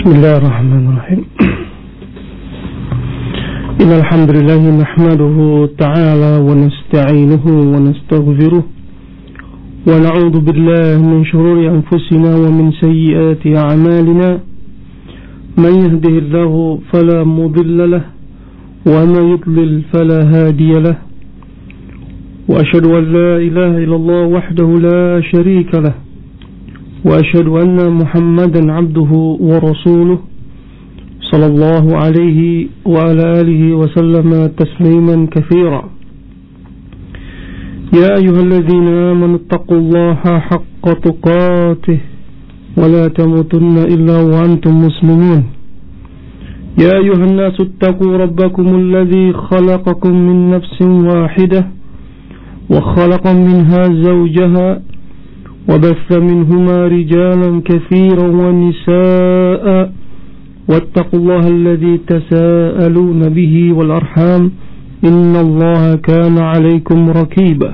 Bismillahirrahmanirrahim. Innal hamdalillah nahmaduhu ta'ala wa nasta'inuhu wa nastaghfiruh wa na'udzu billahi min shururi anfusina wa min sayyiati a'malina. Man yahdihillahu fala mudilla lahu wa man yudlil fala hadiya lahu. Wa asyhadu an la ilaha illallah wahdahu la syarika lahu. وأشهد أن محمدا عبده ورسوله صلى الله عليه وعلى آله وسلم تسليما كثيرا. يا أيها الذين آمنوا اتقوا الله حق تقاته ولا تموتن إلا وأنتم مسلمون. يا أيها الناس اتقوا ربكم الذي خلقكم من نفس واحدة وخلق منها زوجها وبث منهما رجالا كثيرا ونساء واتقوا الله الذي تساءلون به والأرحام إن الله كان عليكم رقيبا.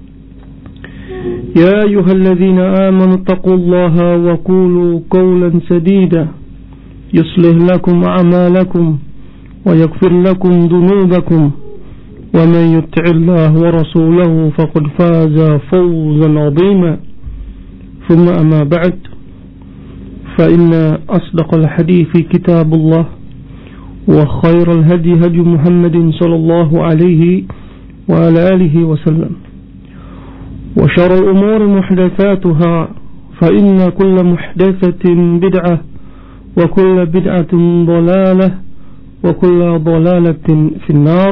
يا أيها الذين آمنوا اتقوا الله وقولوا قولا سديدا يصلح لكم أعمالكم ويغفر لكم ذنوبكم ومن يطع الله ورسوله فقد فاز فوزا عظيما. ثم أما بعد فإن أصدق الحديث كتاب الله وخير الهدي هدي محمد صلى الله عليه وعلى آله وسلم وشر الأمور محدثاتها فإن كل محدثة بدعة وكل بدعة ضلالة وكل ضلالة في النار.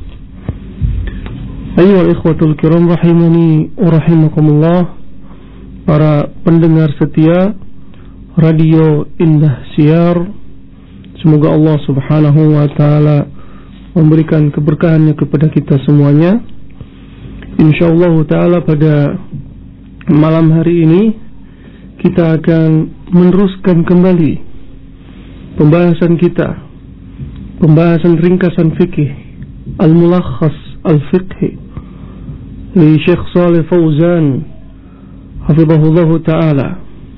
أيها الإخوة الكرام رحمني ورحمكم الله. Para pendengar setia Radio Indah Siar, semoga Allah subhanahu wa ta'ala memberikan keberkahannya kepada kita semuanya. InsyaAllah ta'ala pada malam hari ini kita akan meneruskan kembali pembahasan kita, pembahasan ringkasan fikih Al-Mulakhas Al-Fiqhi li Syekh Shalih Fauzan hafizahullah ta'ala.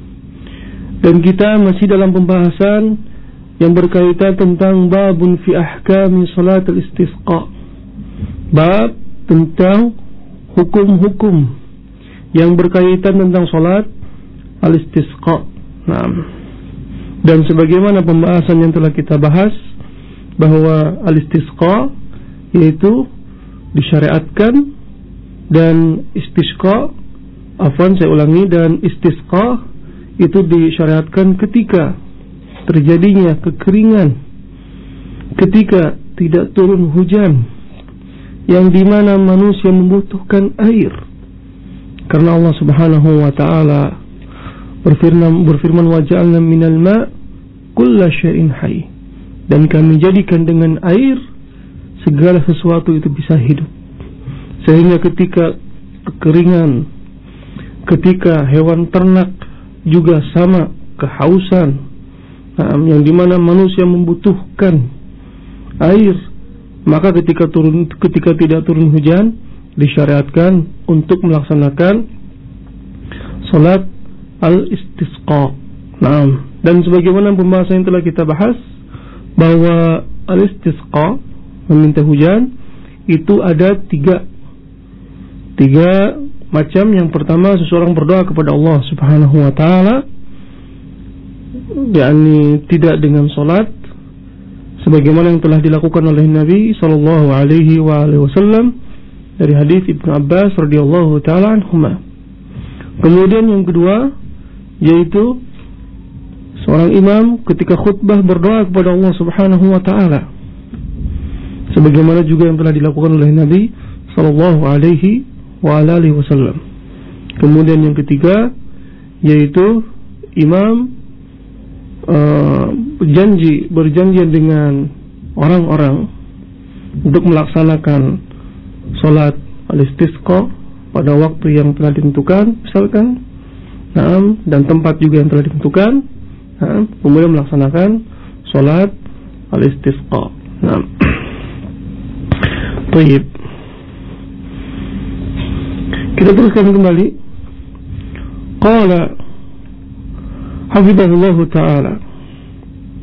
Dan kita masih dalam pembahasan yang berkaitan tentang babun fi ahkami salat al-istisqa, bab tentang hukum-hukum yang berkaitan tentang salat al-istisqa. Dan sebagaimana pembahasan yang telah kita bahas, bahwa al-istisqa yaitu disyariatkan, dan istisqa, dan istisqa itu disyariatkan ketika terjadinya kekeringan, ketika tidak turun hujan, yang dimana manusia membutuhkan air. Karena Allah subhanahu wa ta'ala berfirman wa ja'alna minal ma' kulla syai'in hayy, dan kami jadikan dengan air segala sesuatu itu bisa hidup. Sehingga ketika kekeringan, ketika hewan ternak juga sama kehausan, yang dimana manusia membutuhkan air, maka ketika tidak turun hujan disyariatkan untuk melaksanakan salat al-istisqa. Dan sebagaimana pembahasan yang telah kita bahas, bahwa al-istisqa, meminta hujan, itu ada tiga macam. Yang pertama, seseorang berdoa kepada Allah subhanahu wa ta'ala, yakni tidak dengan salat, sebagaimana yang telah dilakukan oleh Nabi sallallahu alaihi wasallam dari hadis Ibnu Abbas radhiyallahu ta'ala anhuma. Kemudian yang kedua, yaitu seorang imam ketika khutbah berdoa kepada Allah subhanahu wa ta'ala, sebagaimana juga yang telah dilakukan oleh Nabi sallallahu alaihi wasallam. Kemudian yang ketiga, yaitu imam berjanji dengan orang-orang untuk melaksanakan salat al-istisqa pada waktu yang telah ditentukan, misalkan, dan tempat juga yang telah ditentukan, kemudian melaksanakan salat al-istisqa. Baik. Kita teruskan kembali. Qala hafizahullah ta'ala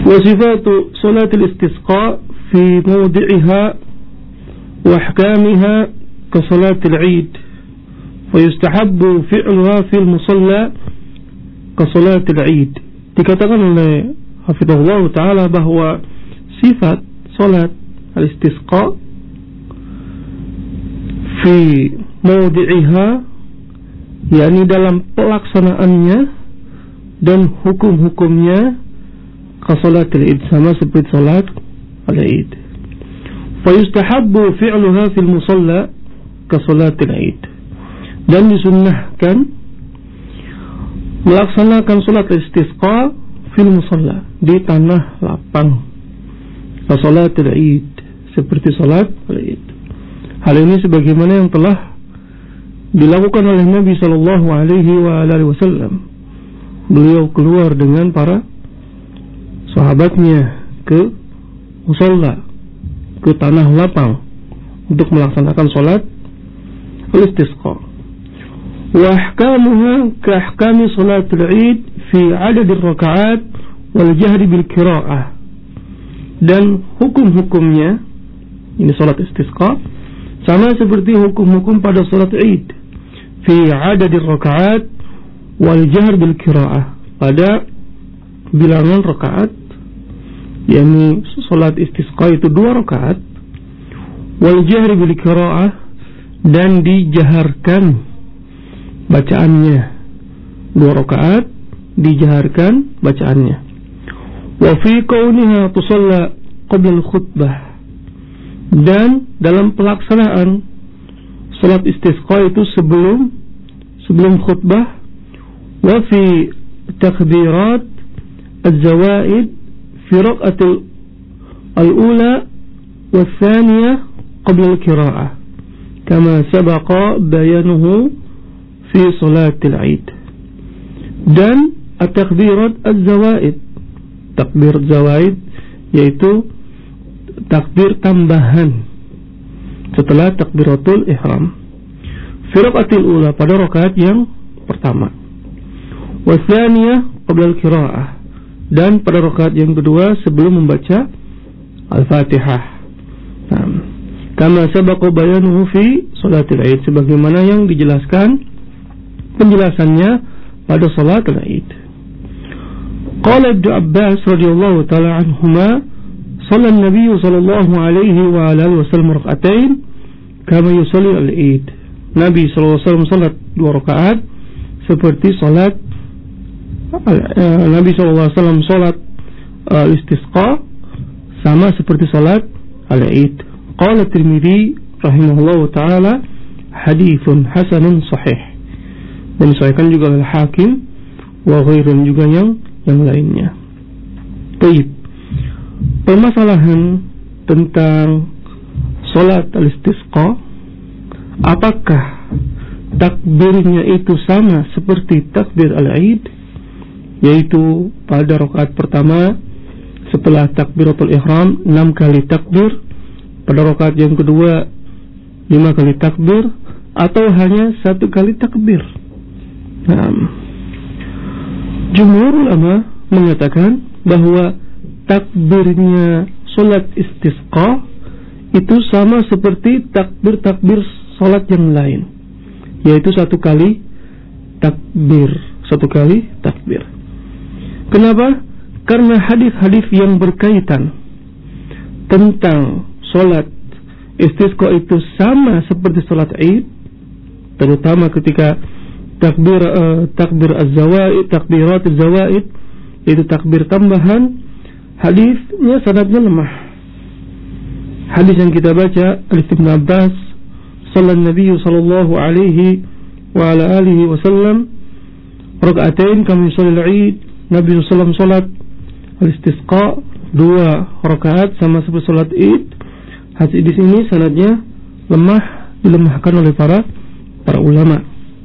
وصفات صلاة الاستسقاء في موضعها وأحكامها كصلاة العيد ويستحب فعلها في المصلى كصلاة العيد. Dikatakan oleh Hafizahullah Ta'ala bahwa sifat salat al-istisqa fi mawdi'iha, yakni dalam pelaksanaannya dan hukum-hukumnya ka salat al-id, sama seperti salat al-id. Fa yustahabbu fi'luha fil musalla ka salat al-id, dan disunnahkan melaksanakan salat istisqa fil musalla, di tanah lapang, ka salat al-id, seperti salat al-id. Hal ini sebagaimana yang telah dilakukan oleh Nabi sallallahu alaihi wasallam. Beliau keluar dengan para sahabatnya ke musalla, ke tanah lapang, untuk melaksanakan salat al-istisqa. وأحكامها كأحكام صلاة العيد في عدد الركعات والجهر بالقراءة. Dan hukum-hukumnya, ini salat istisqa, sama seperti hukum-hukum pada salat Id, fi adad ar-raka'at wal jahr bil qira'ah, pada bilangan rakaat, yakni salat istisqa itu 2 rakaat, wal jahr bil qira'ah, dan dijaharkan bacaannya, 2 rakaat dijaharkan bacaannya. Wa fi kauniha tusalla qabla al-khutbah, dan dalam pelaksanaan salat istisqa itu sebelum khutbah. Wa fi takbirat az-zawaid fi rak'at al-ula wa thaniyah qabla al-qira'ah, kama sabaqa bayanuhu fi salatil Id. Dan at-takbirat az-zawaid, takbir zawaid yaitu takbir tambahan setelah takbiratul ihram, fi rak'atil ula, pada rakaat yang pertama, wa tsaniyah qabla al-qira'ah, dan pada rakaat yang kedua sebelum membaca al-Fatihah. Kama sabaqa bayanuhu fi salatil Id, sebagaimana yang dijelaskan penjelasannya pada salat al-Id. Qala Ibnu Abbas radhiyallahu ta'ala anhuma, shalla an-nabiy sallallahu alaihi wa alihi wasallam rak'atain kama yusalli al-Id. Nabi sallallahu alaihi wasallam salat 2 rakaat seperti salat Nabi sallallahu alaihi wasallam salat istisqa sama seperti salat al-Id. Qala Tirmidzi rahimahullahu ta'ala, haditsun hasanun sahih, dan disahihkan juga oleh Hakim wa ghairun, juga yang lainnya. Baik, permasalahan tentang salat al-istisqa, apakah takbirnya itu sama seperti takbir al-Id, yaitu pada rakaat pertama setelah takbiratul ihram 6 kali takbir, pada rakaat yang kedua 5 kali takbir, atau hanya 1 kali takbir. Jumhur ulama mengatakan bahwa takbirnya salat istisqa itu sama seperti takbir salat yang lain, yaitu 1 kali takbir, 1 kali takbir. Kenapa? Karena hadis-hadis yang berkaitan tentang salat istisqa itu sama seperti salat Id, terutama ketika takbir az-zawaid, takbirat az-zawaid, yaitu takbir tambahan, hadisnya sanadnya lemah. Hadis yang kita baca oleh Ibnu Abbas, sallallahu Nabi sallallahu alaihi wa ala alihi wasallam rak'atain kama yusalli al-Id, Nabi sallallahu salat al-istisqa 2 rakaat sama seperti salat Id. Hadis ini sanadnya lemah, dilemahkan oleh para ulama.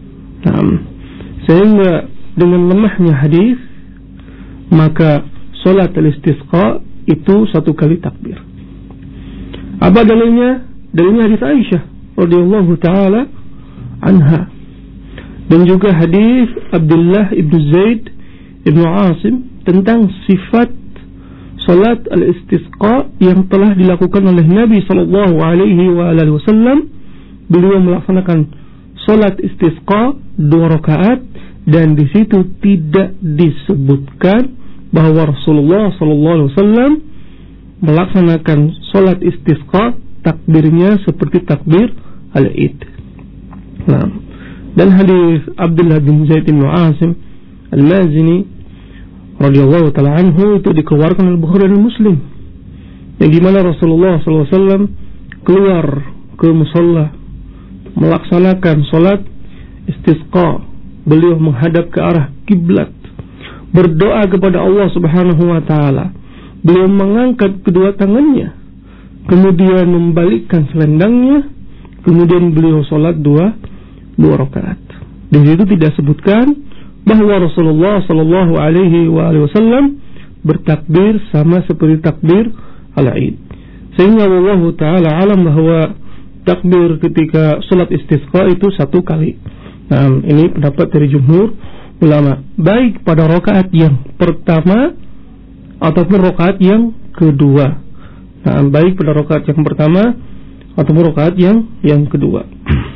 Sehingga dengan lemahnya hadis, maka salat al-istisqa itu 1 kali takbir. Apa dalilnya? Dalilnya hadis Aisyah radhiyallahu taala anha, dan juga hadis Abdullah ibnu Zaid ibnu Asim tentang sifat salat al-istisqa yang telah dilakukan oleh Nabi sallallahu alaihi wasallam. Beliau melaksanakan salat istisqa 2 rakaat, dan di situ tidak disebutkan bahwa Rasulullah sallallahu alaihi wasallam melaksanakan salat istisqa takbirnya seperti takbir al-Id. Nah, dan hadis Abdullah bin Zaid bin Asim al-Mazini radhiyallahu taala anhu itu dikeluarkan oleh Bukhari dan Muslim, yang dimana Rasulullah SAW keluar ke musalla melaksanakan salat istisqa. Beliau menghadap ke arah kiblat, berdoa kepada Allah Subhanahu wa taala. Beliau mengangkat kedua tangannya, kemudian membalikkan selendangnya, kemudian beliau salat 2 rakaat. Di situ tidak sebutkan bahwa Rasulullah sallallahu alaihi wasallam bertakbir sama seperti takbir al-Id. Sehingga Allah taala alam bahwa takbir ketika salat istisqa itu 1 kali. Nah, ini pendapat dari jumhur ulama, baik pada rakaat yang pertama ataupun rakaat yang kedua. Nah, baik pada rakaat yang pertama ataupun rakaat yang kedua.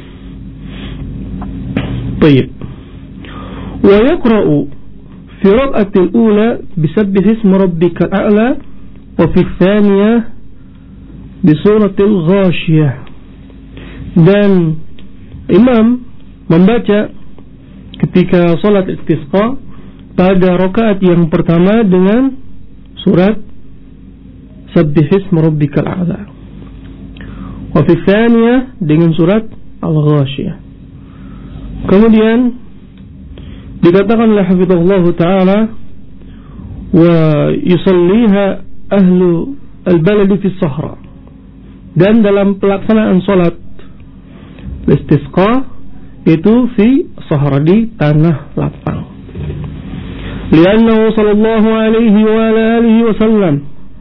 Baik. Wa yaqra'u fi rak'atil ula bisabbih ismi rabbikal a'la wa fi tsaniyah bi suratil Ghashiyah. Dan imam membaca ketika salat istisqa pada rakaat yang pertama dengan surat Sabbih ismi rabbikal a'la, wa fi tsaniyah dengan surat Al-Ghashiyah. Kemudian dikatakan oleh hafizahullah taala, wa yusalliha ahlu al-balad fi as-sahra, dan dalam pelaksanaan salat istisqa itu fi sahra, di tanah lapang. Liannahu sallallahu alaihi wa alihi wasallam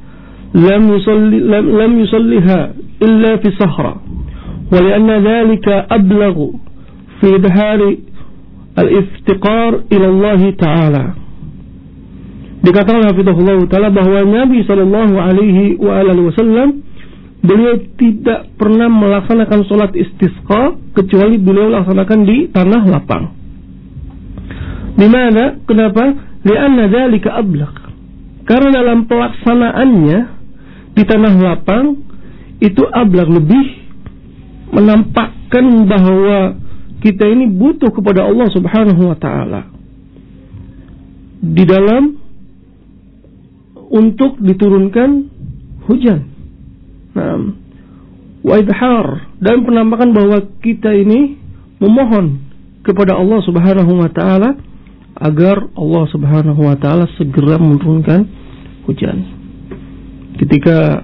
lam yusalliha illa fi sahra, wa lianna dhalika ablaghu fi idhari al-iftiqar ila Allah taala. Dikatakan hafizahullah taala bahwa Nabi sallallahu alaihi wa alihi wasallam beliau tidak pernah melaksanakan salat istisqa kecuali beliau laksanakan di tanah lapang. Di mana? Kenapa? Lianna dzalika ablaq. Karena dalam pelaksanaannya di tanah lapang itu ablaq, lebih menampakkan bahwa kita ini butuh kepada Allah Subhanahu wa taala di dalam untuk diturunkan hujan. Wa idhar, dan penampakan bahwa kita ini memohon kepada Allah Subhanahu wa taala agar Allah Subhanahu wa taala segera menurunkan hujan. Ketika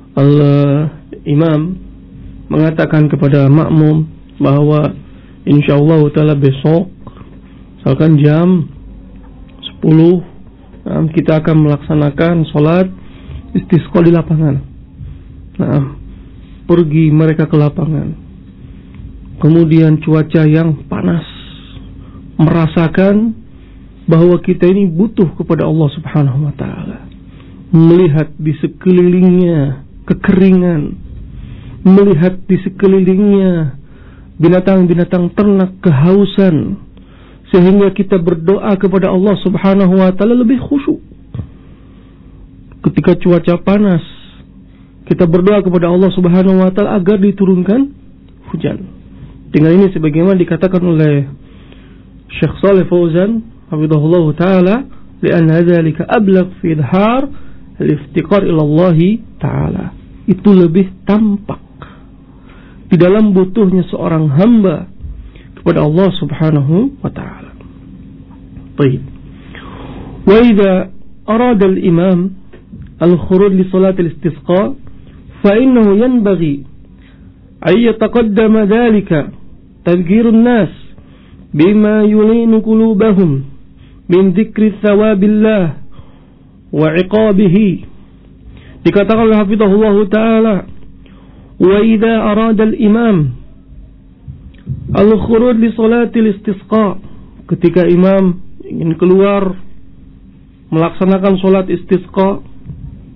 imam mengatakan kepada makmum bahwa insyaallah taala besok misalkan jam 10 kita akan melaksanakan salat istisqa di lapangan. Nah, pergi mereka ke lapangan. Kemudian cuaca yang panas, merasakan bahwa kita ini butuh kepada Allah Subhanahu wa taala. Melihat di sekelilingnya kekeringan, melihat di sekelilingnya binatang-binatang ternak kehausan, sehingga kita berdoa kepada Allah Subhanahu wa taala lebih khusyuk. Ketika cuaca panas, kita berdoa kepada Allah Subhanahu wa taala agar diturunkan hujan. Dengan ini sebagaimana dikatakan oleh Syekh Shalih Fauzan hafizahullah taala, li'anna dzalika ablagh fi idhar al-iftiqar ila Allah taala. Itu lebih tampak di dalam butuhnya seorang hamba kepada Allah Subhanahu wa taala. Baik. Wa idza arada al-imam al-khuruj li salat al-istisqa فإنه ينبغي أن يتقدم ذلك تذكير الناس بما يلين قلوبهم من ذكر ثواب الله وعقابه. Dikatakan oleh hafizahullah taala, wa idza arada al-imam al-khuruj li salatil istisqa, ketika imam ingin keluar melaksanakan salat istisqa,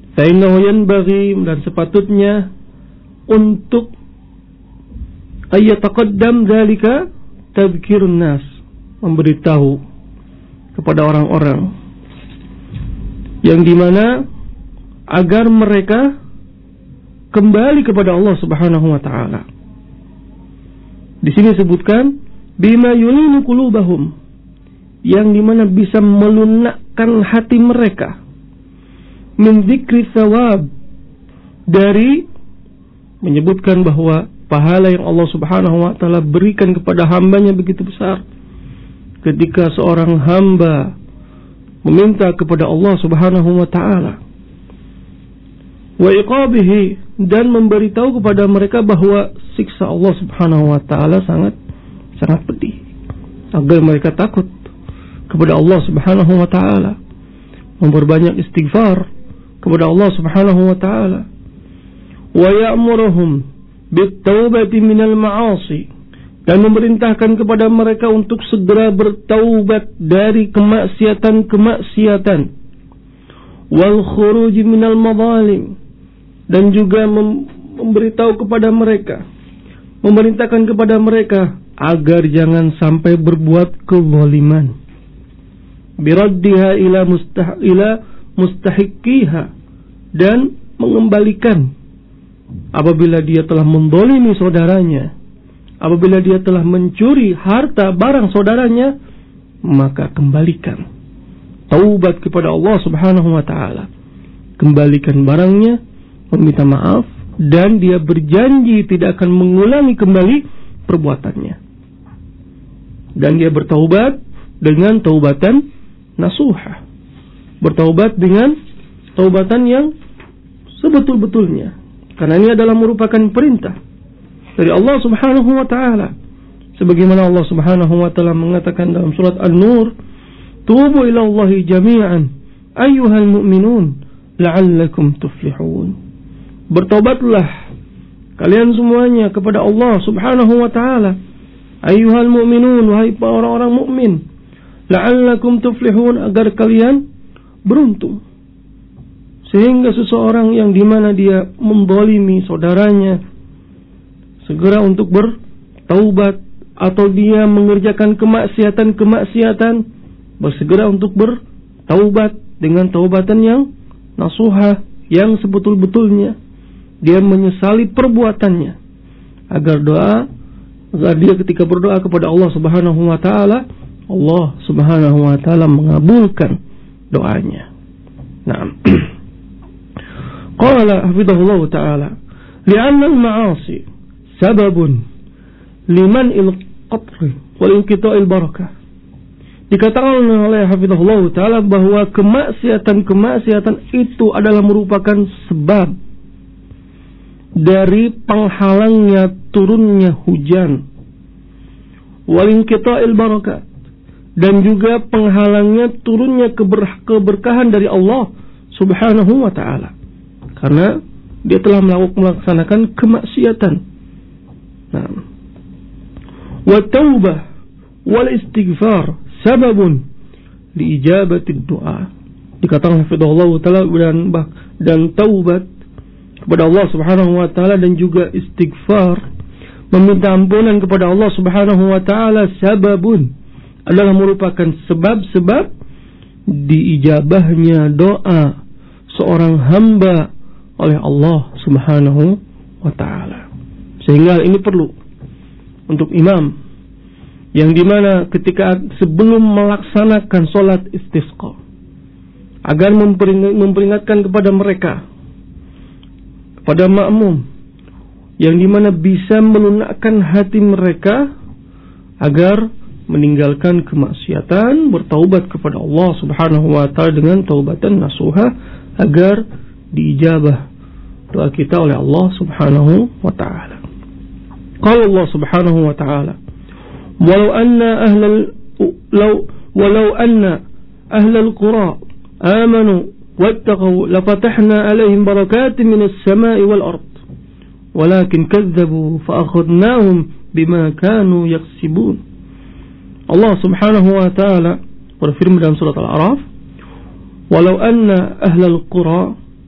fa innahu yanbaghi, dan sepatutnya untuk ayataqaddam dzalika tadhkirun nas, memberitahu kepada orang-orang yang dimana agar mereka kembali kepada Allah Subhanahu wa taala. Di sini disebutkan bima yulinu qulubahum, yang dimana bisa melunakkan hati mereka, min dzikri tsawab, dari menyebutkan bahwa pahala yang Allah Subhanahu wa taala berikan kepada hambanya begitu besar. Ketika seorang hamba meminta kepada Allah Subhanahu wa taala, wa iqabihi, dan memberitahu kepada mereka bahwa siksa Allah Subhanahu wa taala sangat pedih, agar mereka takut kepada Allah Subhanahu wa taala, memperbanyak istighfar kepada Allah Subhanahu wa taala, wa ya'muruhum bit-taubati minal ma'asi, dan memerintahkan kepada mereka untuk segera bertaubat dari kemaksiatan-kemaksiatan, wal khuruj minal madzalim, dan juga memberitahu kepada mereka, memerintahkan kepada mereka agar jangan sampai berbuat kezaliman, biraddiha ila mustahiqiha, dan mengembalikan apabila dia telah mendolimi saudaranya, apabila dia telah mencuri harta barang saudaranya, maka kembalikan. Taubat kepada Allah Subhanahu wa taala, kembalikan barangnya, meminta maaf, dan dia berjanji tidak akan mengulangi kembali perbuatannya. Dan dia bertaubat dengan taubatan nasuha, bertaubat dengan taubatan yang sebetul-betulnya. Karena ini adalah merupakan perintah dari Allah Subhanahu wa taala. Sebagaimana Allah Subhanahu wa taala mengatakan dalam surat An-Nur, "Tubu ila Allahi jami'an ayyuhal mu'minun la'allakum tuflihun." Bertobatlah kalian semuanya kepada Allah Subhanahu wa taala, ayyuhal mu'minun, wahai orang-orang mukmin, la'allakum tuflihun, agar kalian beruntung. Sehingga seseorang yang dimana dia mendolimi saudaranya segera untuk bertaubat, atau dia mengerjakan kemaksiatan-kemaksiatan, bersegera untuk bertaubat dengan taubatan yang nasuha, yang sebetul-betulnya. Dia menyesali perbuatannya, agar dia ketika berdoa kepada Allah Subhanahu wa taala, Allah Subhanahu wa taala mengabulkan doanya. Nah, qala hafidhahullah ta'ala, li'anna al-ma'asi sababun liman il-qatri wal inqita'il barakah. Dikatakan oleh hafidhahullah ta'ala bahwa kemaksiatan-kemaksiatan itu adalah merupakan sebab dari penghalangnya turunnya hujan, wal inqita'il barakah, dan juga penghalangnya turunnya keberkahan dari Allah Subhanahu wa ta'ala, karena dia telah melaksanakan kemaksiatan. Nah, wa taubah wal istighfar sababun li ijabati du'a. Dikatakan hafizahullah taala, dan taubat kepada Allah Subhanahu wa taala dan juga istighfar, meminta ampunan kepada Allah Subhanahu wa taala, sababun, adalah merupakan sebab-sebab diijabahnya doa seorang hamba oleh Allah Subhanahu wa ta'ala. Sehingga ini perlu untuk imam, yang dimana ketika sebelum melaksanakan sholat istisqa, agar memperingatkan kepada mereka, kepada makmum, yang dimana bisa melunakkan hati mereka agar meninggalkan kemaksiatan, bertaubat kepada Allah Subhanahu wa ta'ala dengan taubatan nasuha, agar diijabah doa kita oleh Allah Subhanahu wa ta'ala. Qala Allah Subhanahu wa ta'ala, walau anna ahlal qura amanu wattaqaw lafatahna alaihim barakatin minas samai wal ard walakin kazzabu faakhadnahum bima kanu yaksibun. Allah Subhanahu wa ta'ala berfirman dalam surat Al-A'raf, walau anna ahlal qura,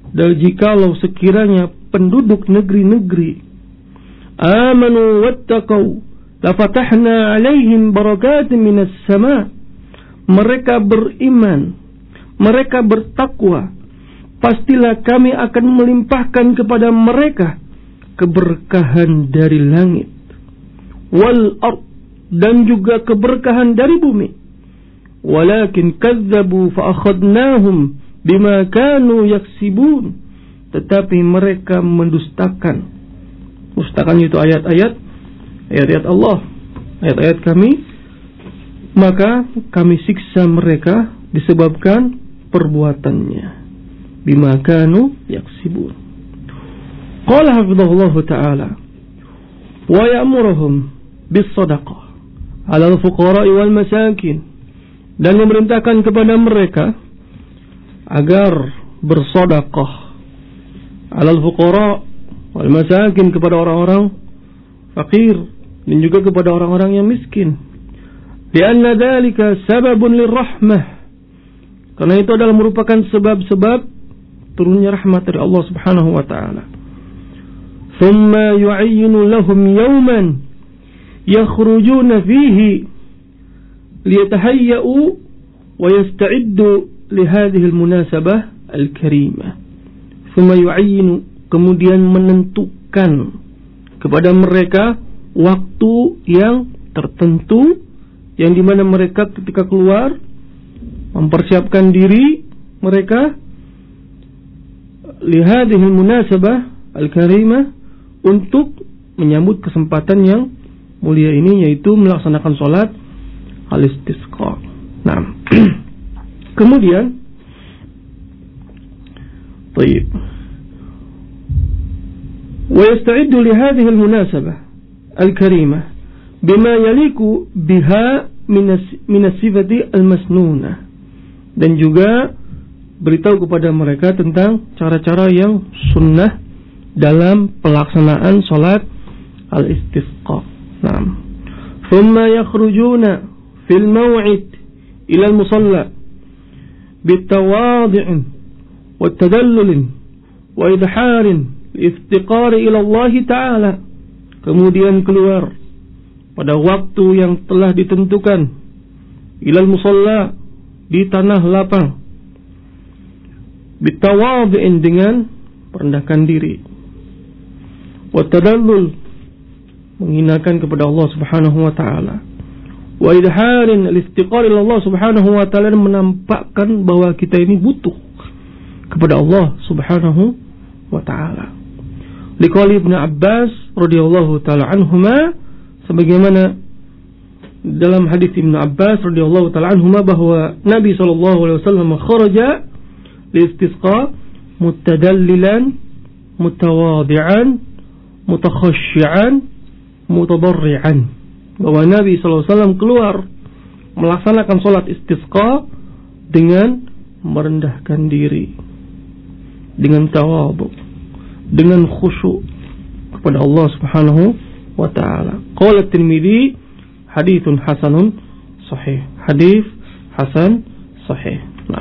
dan jikalau sekiranya penduduk negeri-negeri amanu wattaqau lafatahna alaihim barakatin minas sama, mereka beriman, mereka bertakwa, pastilah kami akan melimpahkan kepada mereka keberkahan dari langit, wal ard, dan juga keberkahan dari bumi. Walakin kazzabu fa akhadnahum bima kanu yaksibun, tetapi mereka mendustakan. Dustakan itu ayat-ayat Allah, ayat-ayat kami, maka kami siksa mereka disebabkan perbuatannya. Bima kanu yaksibun. Qala hafizahullah ta'ala wa ya'muruhum bis sadaqah 'ala al-fuqara'i wal masakin, dan memerintahkan kepada mereka agar bersedekah 'ala al-fuqara' wal masakin, kepada orang-orang fakir dan juga kepada orang-orang yang miskin. Lianna dzalika sababun lirrahmah, karena itu adalah merupakan sebab-sebab turunnya rahmat dari Allah Subhanahu wa taala. Thumma yu'ayyinu lahum yawman yakhrujuna fihi liyatahayya'u wa yasta'iddu li hadhihi al-munasabah al-karimah. Thumma yu'ayyinu, kemudian menentukan kepada mereka waktu yang tertentu, yang dimana mereka ketika keluar mempersiapkan diri mereka li hadhihi al-munasabah al-karimah, untuk menyambut kesempatan yang mulia ini, yaitu melaksanakan sholat al-istisqa. Nah, kemudian baik, wa yasta'iddu li hadhihi al-munasabah al-karimah bima yaliku biha min as-sifati al-masnunah, dan juga beritahu kepada mereka tentang cara-cara yang sunnah dalam pelaksanaan sholat al-istisqa. Nah, thumma yakhrujuna fil maw'id ila al-musalla bitawadi'in wa tadallulin wa idharin iftiqari ila Allah Ta'ala, kemudian keluar pada waktu yang telah ditentukan, ila al-musalla, di tanah lapang, bitawadi'in, dengan merendahkan diri, wa tadallul, menghinakan kepada Allah Subhanahu wa taala, wa idharin al-iftiqar ila Allah Subhanahu wa taala, menampakkan bahwa kita ini butuh kepada Allah Subhanahu wa taala. Liqauli Ibnu Abbas radhiyallahu taala anhuma, sebagaimana dalam hadis Ibnu Abbas radhiyallahu taala anhuma bahwa Nabi sallallahu alaihi wasallam kharaja li-istisqa mutadallilan mutawadi'an mutakhashshi'an mutadarri'an, bahwa Nabi SAW keluar melaksanakan sholat istisqa dengan merendahkan diri, dengan tawadhu, dengan khusyuk kepada Allah Subhanahu wa ta'ala. Qala Tirmidzi haditsun hasanun sahih, hadis hasan sahih.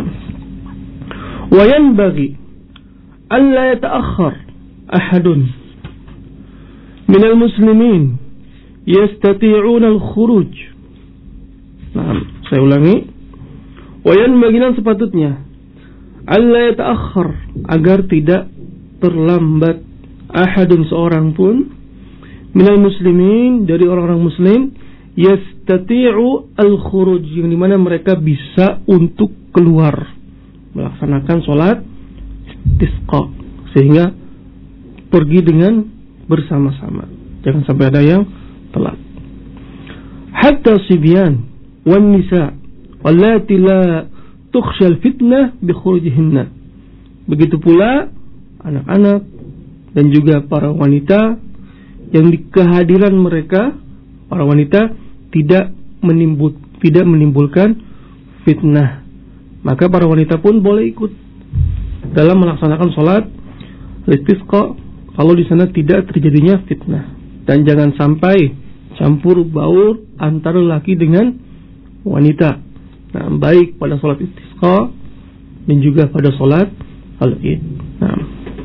Wa yanbaghi an la yata'akhkhar ahadun min al-muslimin yastati'una al-khuruj. Nah, saya ulangi. Wa yanbaghi, sepatutnya, alla yata'akhkhar, agar tidak terlambat, ahadun, seorang pun, minal muslimin, dari orang-orang muslim, yastati'u al-khuruj, yang dimana mereka bisa untuk keluar melaksanakan sholat istisqa, sehingga pergi dengan bersama-sama, jangan sampai ada yang telat. Hatta sibyan wan nisa wallati la tukhshal fitnah bi khurujihinna, begitu pula anak-anak dan juga para wanita yang di kehadiran mereka, para wanita, tidak menimbulkan fitnah, maka para wanita pun boleh ikut dalam melaksanakan sholat istisqa kalau di sana tidak terjadinya fitnah. Dan jangan sampai campur baur antara laki dengan wanita. Nah, baik pada sholat istisqa dan juga pada sholat al-id. Nah,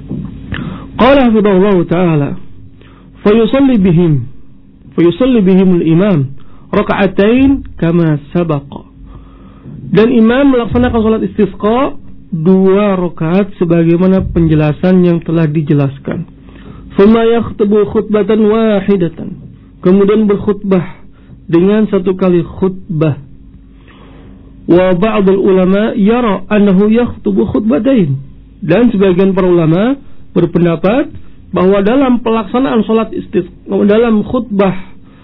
qala hafidhahullah ta'ala fayusalli bihim al-imam raka'atain kama sabaqa. Dan imam melaksanakan salat istisqa 2 rakaat sebagaimana penjelasan yang telah dijelaskan. Thumma yakhtubu khutbatan wahidatan. Kemudian berkhutbah dengan 1 kali khutbah. Wa ba'dul ulama yara annahu yakhtubu khutbatain. Dan sebagian para ulama berpendapat bahwa dalam pelaksanaan salat istisqa, dalam khutbah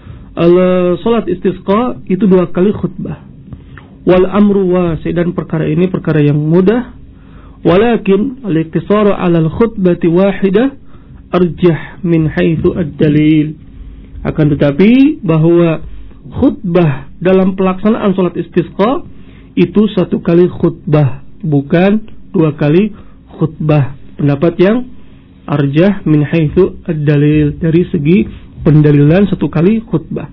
salat istisqa itu 2 kali khutbah. Wal amru wasi', dan perkara ini perkara yang mudah. Walakin al-iktisaru 'ala al-khutbati wahidah arjah min haitsu ad-dalil. Akan tetapi bahwa khutbah dalam pelaksanaan salat istisqa itu 1 kali khutbah, bukan 2 kali khutbah. Pendapat yang arjah min haitsu ad-dalil, dari segi pendalilan 1 kali khutbah.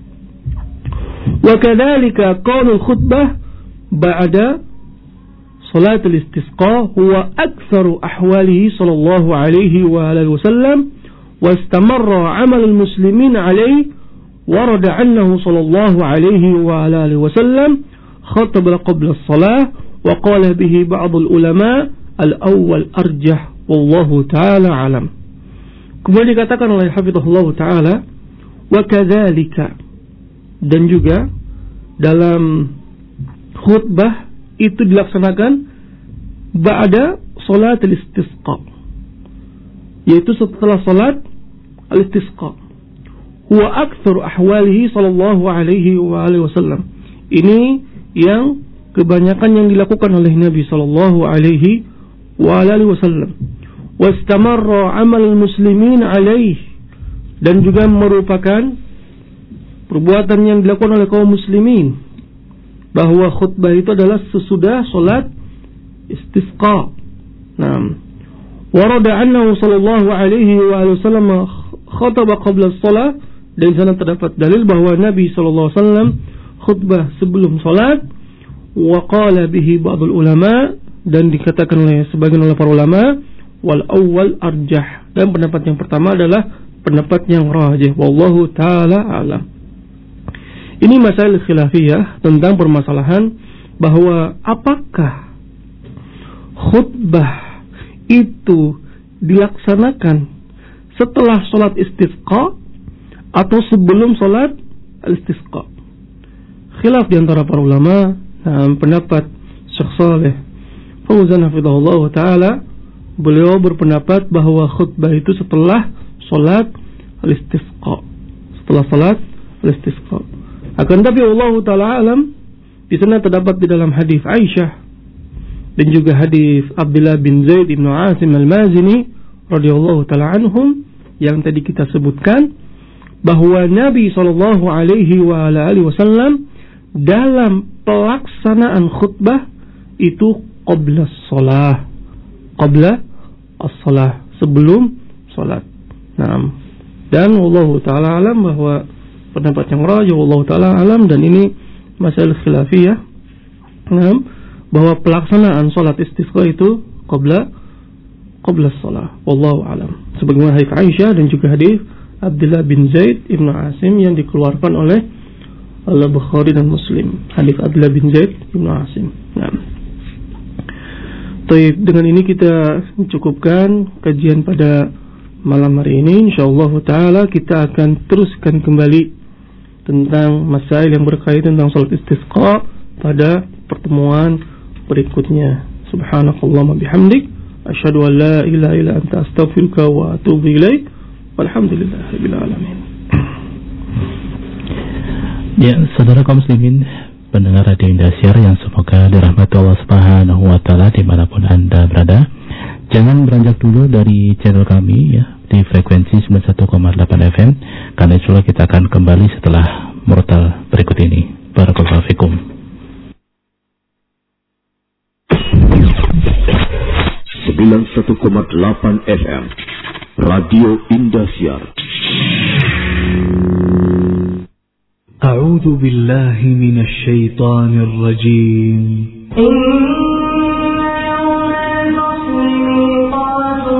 Wa kadzalika qaulul khutbah ba'da salat al-istisqa huwa aktsaru ahwalihi sallallahu alaihi wa alihi wasallam wa istamarra 'amal al-muslimin alaihi warada annahu sallallahu alaihi wa alihi wasallam khataba qabla as-salah wa qala bihi ba'd al-ulama al-awwal arjah wallahu ta'ala alam. Kemudian dikatakan oleh hafizahullah ta'ala wa kadzalika, dan juga dalam khutbah itu dilaksanakan ba'da salat al-istisqa, yaitu setelah salat al-istisqa. Huwa aktsaru ahwalihi sallallahu alaihi wa alihi wasallam. Ini yang kebanyakan yang dilakukan oleh Nabi sallallahu alaihi wa alihi wasallam. Wastamarra 'amal al-muslimin alaihi, dan juga merupakan perbuatan yang dilakukan oleh kaum muslimin, bahwa khutbah itu adalah sesudah salat istisqa. Naam. Warada annahu sallallahu alaihi wa alihi wasallam khataba qabla as-salah, dan di sana terdapat dalil bahwa Nabi sallallahu alaihi wasallam khutbah sebelum salat. Wa qala bihi ba'dul ulama, dan dikatakan oleh sebagian oleh para ulama, wal awwal arjah, dan pendapat yang pertama adalah pendapat yang rajih, wallahu taala alam. Ini masalah khilafiyah tentang permasalahan bahwa apakah khutbah itu dilaksanakan setelah salat istisqa atau sebelum salat al-istisqa. Khilaf di antara para ulama. Pendapat Syekh Shalih Fauzan hafizahullah taala, beliau berpendapat bahwa khutbah itu setelah salat al-istisqa, setelah salat al-istisqa. Akan tapi Allah taala alam, di sana terdapat di dalam hadis Aisyah dan juga hadis Abdullah bin Zaid bin Asim al-Mazini radhiyallahu taala anhum yang tadi kita sebutkan, bahwa Nabi sallallahu alaihi wa alihi wasallam dalam pelaksanaan khutbah itu qabla shalah, qabla as-salah, sebelum salat. Naam. Dan Allah taala alam bahwa pendapat yang rajih Allah taala alam, dan ini masalah khilafiyah. Naam, bahwa pelaksanaan salat istisqa itu qabla as-salah. Wallahu alam. Sebagaimana hadis Aisyah dan juga hadis Abdullah bin Zaid ibnu Asim yang dikeluarkan oleh Al-Bukhari dan Muslim. Hadis Abdullah bin Zaid ibnu Asim. Nah, dengan ini kita cukupkan kajian pada malam hari ini. InsyaAllah ta'ala kita akan teruskan kembali tentang masail yang berkaitan tentang salat istisqa pada pertemuan berikutnya. Subhanakallahumma bihamdik, asyhadu an la ilaha illa anta, astaghfiruka wa atubu ilaik. Walhamdulillahirabbil alamin. Ya, saudara kaum muslimin, pendengar Radio Indosiar yang semoga dirahmati Allah Subhanahu wa taala dimanapun Anda berada. Jangan beranjak dulu dari channel kami ya di frekuensi 91,8 FM, karena insyaallah kita akan kembali setelah murotal berikut ini. Barakallahu fikum. FM Radio Indosiar. أعوذ بالله من الشيطان الرجيم.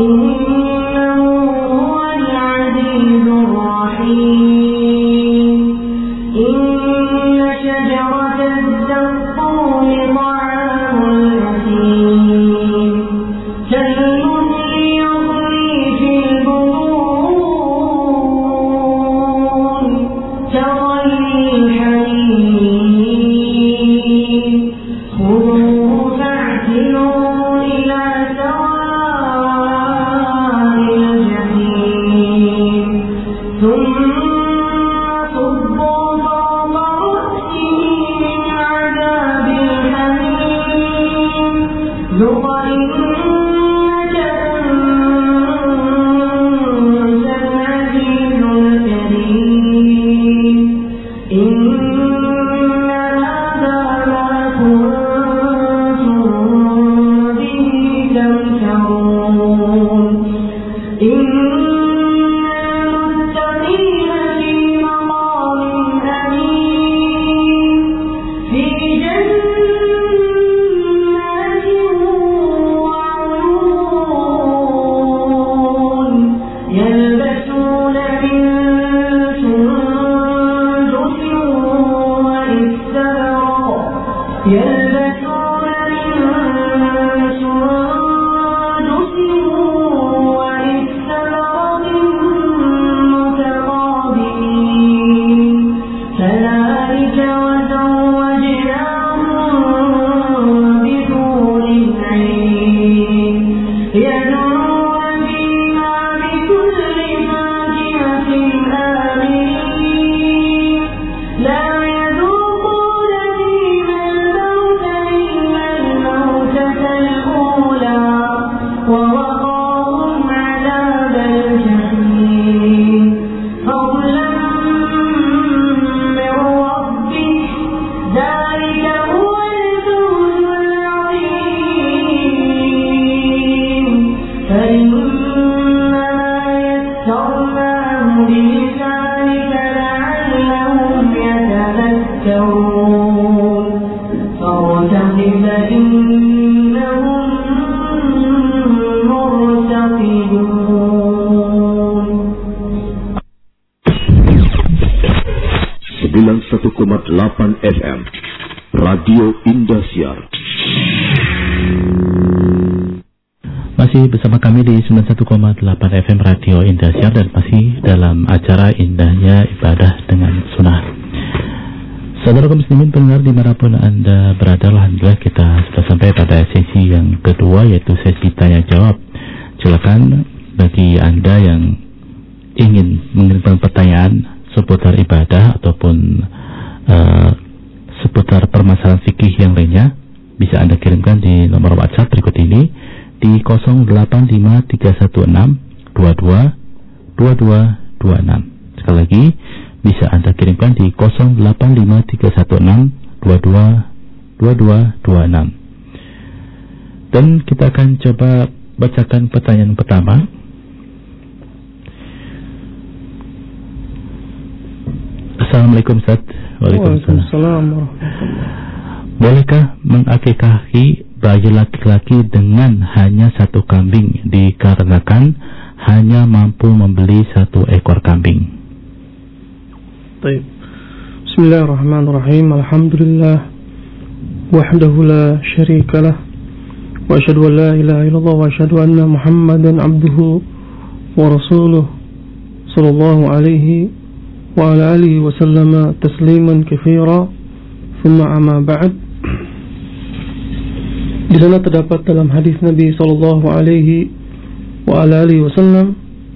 FM Radio Indosiar. Masih bersama kami di 91,8 FM Radio Indosiar dan masih dalam acara Indahnya Ibadah dengan Sunnah. Saudara kaum muslimin pendengar dimanapun Anda berada, alhamdulillah kita sudah sampai pada sesi yang kedua, yaitu sesi tanya jawab. Silakan bagi Anda yang ingin mengirimkan pertanyaan seputar ibadah ataupun seputar permasalahan fikih yang lainnya, bisa Anda kirimkan di nomor WhatsApp berikut ini di 085316222226. Sekali lagi bisa Anda kirimkan di 085316222226. Dan kita akan coba bacakan pertanyaan pertama. Assalamualaikum Ustaz. Waalaikumsalam. Bolehkah mengakikahi bayi laki-laki dengan hanya satu kambing dikarenakan hanya mampu membeli satu ekor kambing? Baik. Bismillahirrahmanirrahim. Alhamdulillah wahdahu la syarikalah wa asyhadu an la ilaha illallah wa asyhadu anna Muhammadan abduhu wa rasuluh sallallahu alaihi wa ala alihi wa sallama tasliman katsira. Thumma amma ba'd. Di sana terdapat dalam hadis Nabi sallallahu alaihi wa ala alihi wasallam,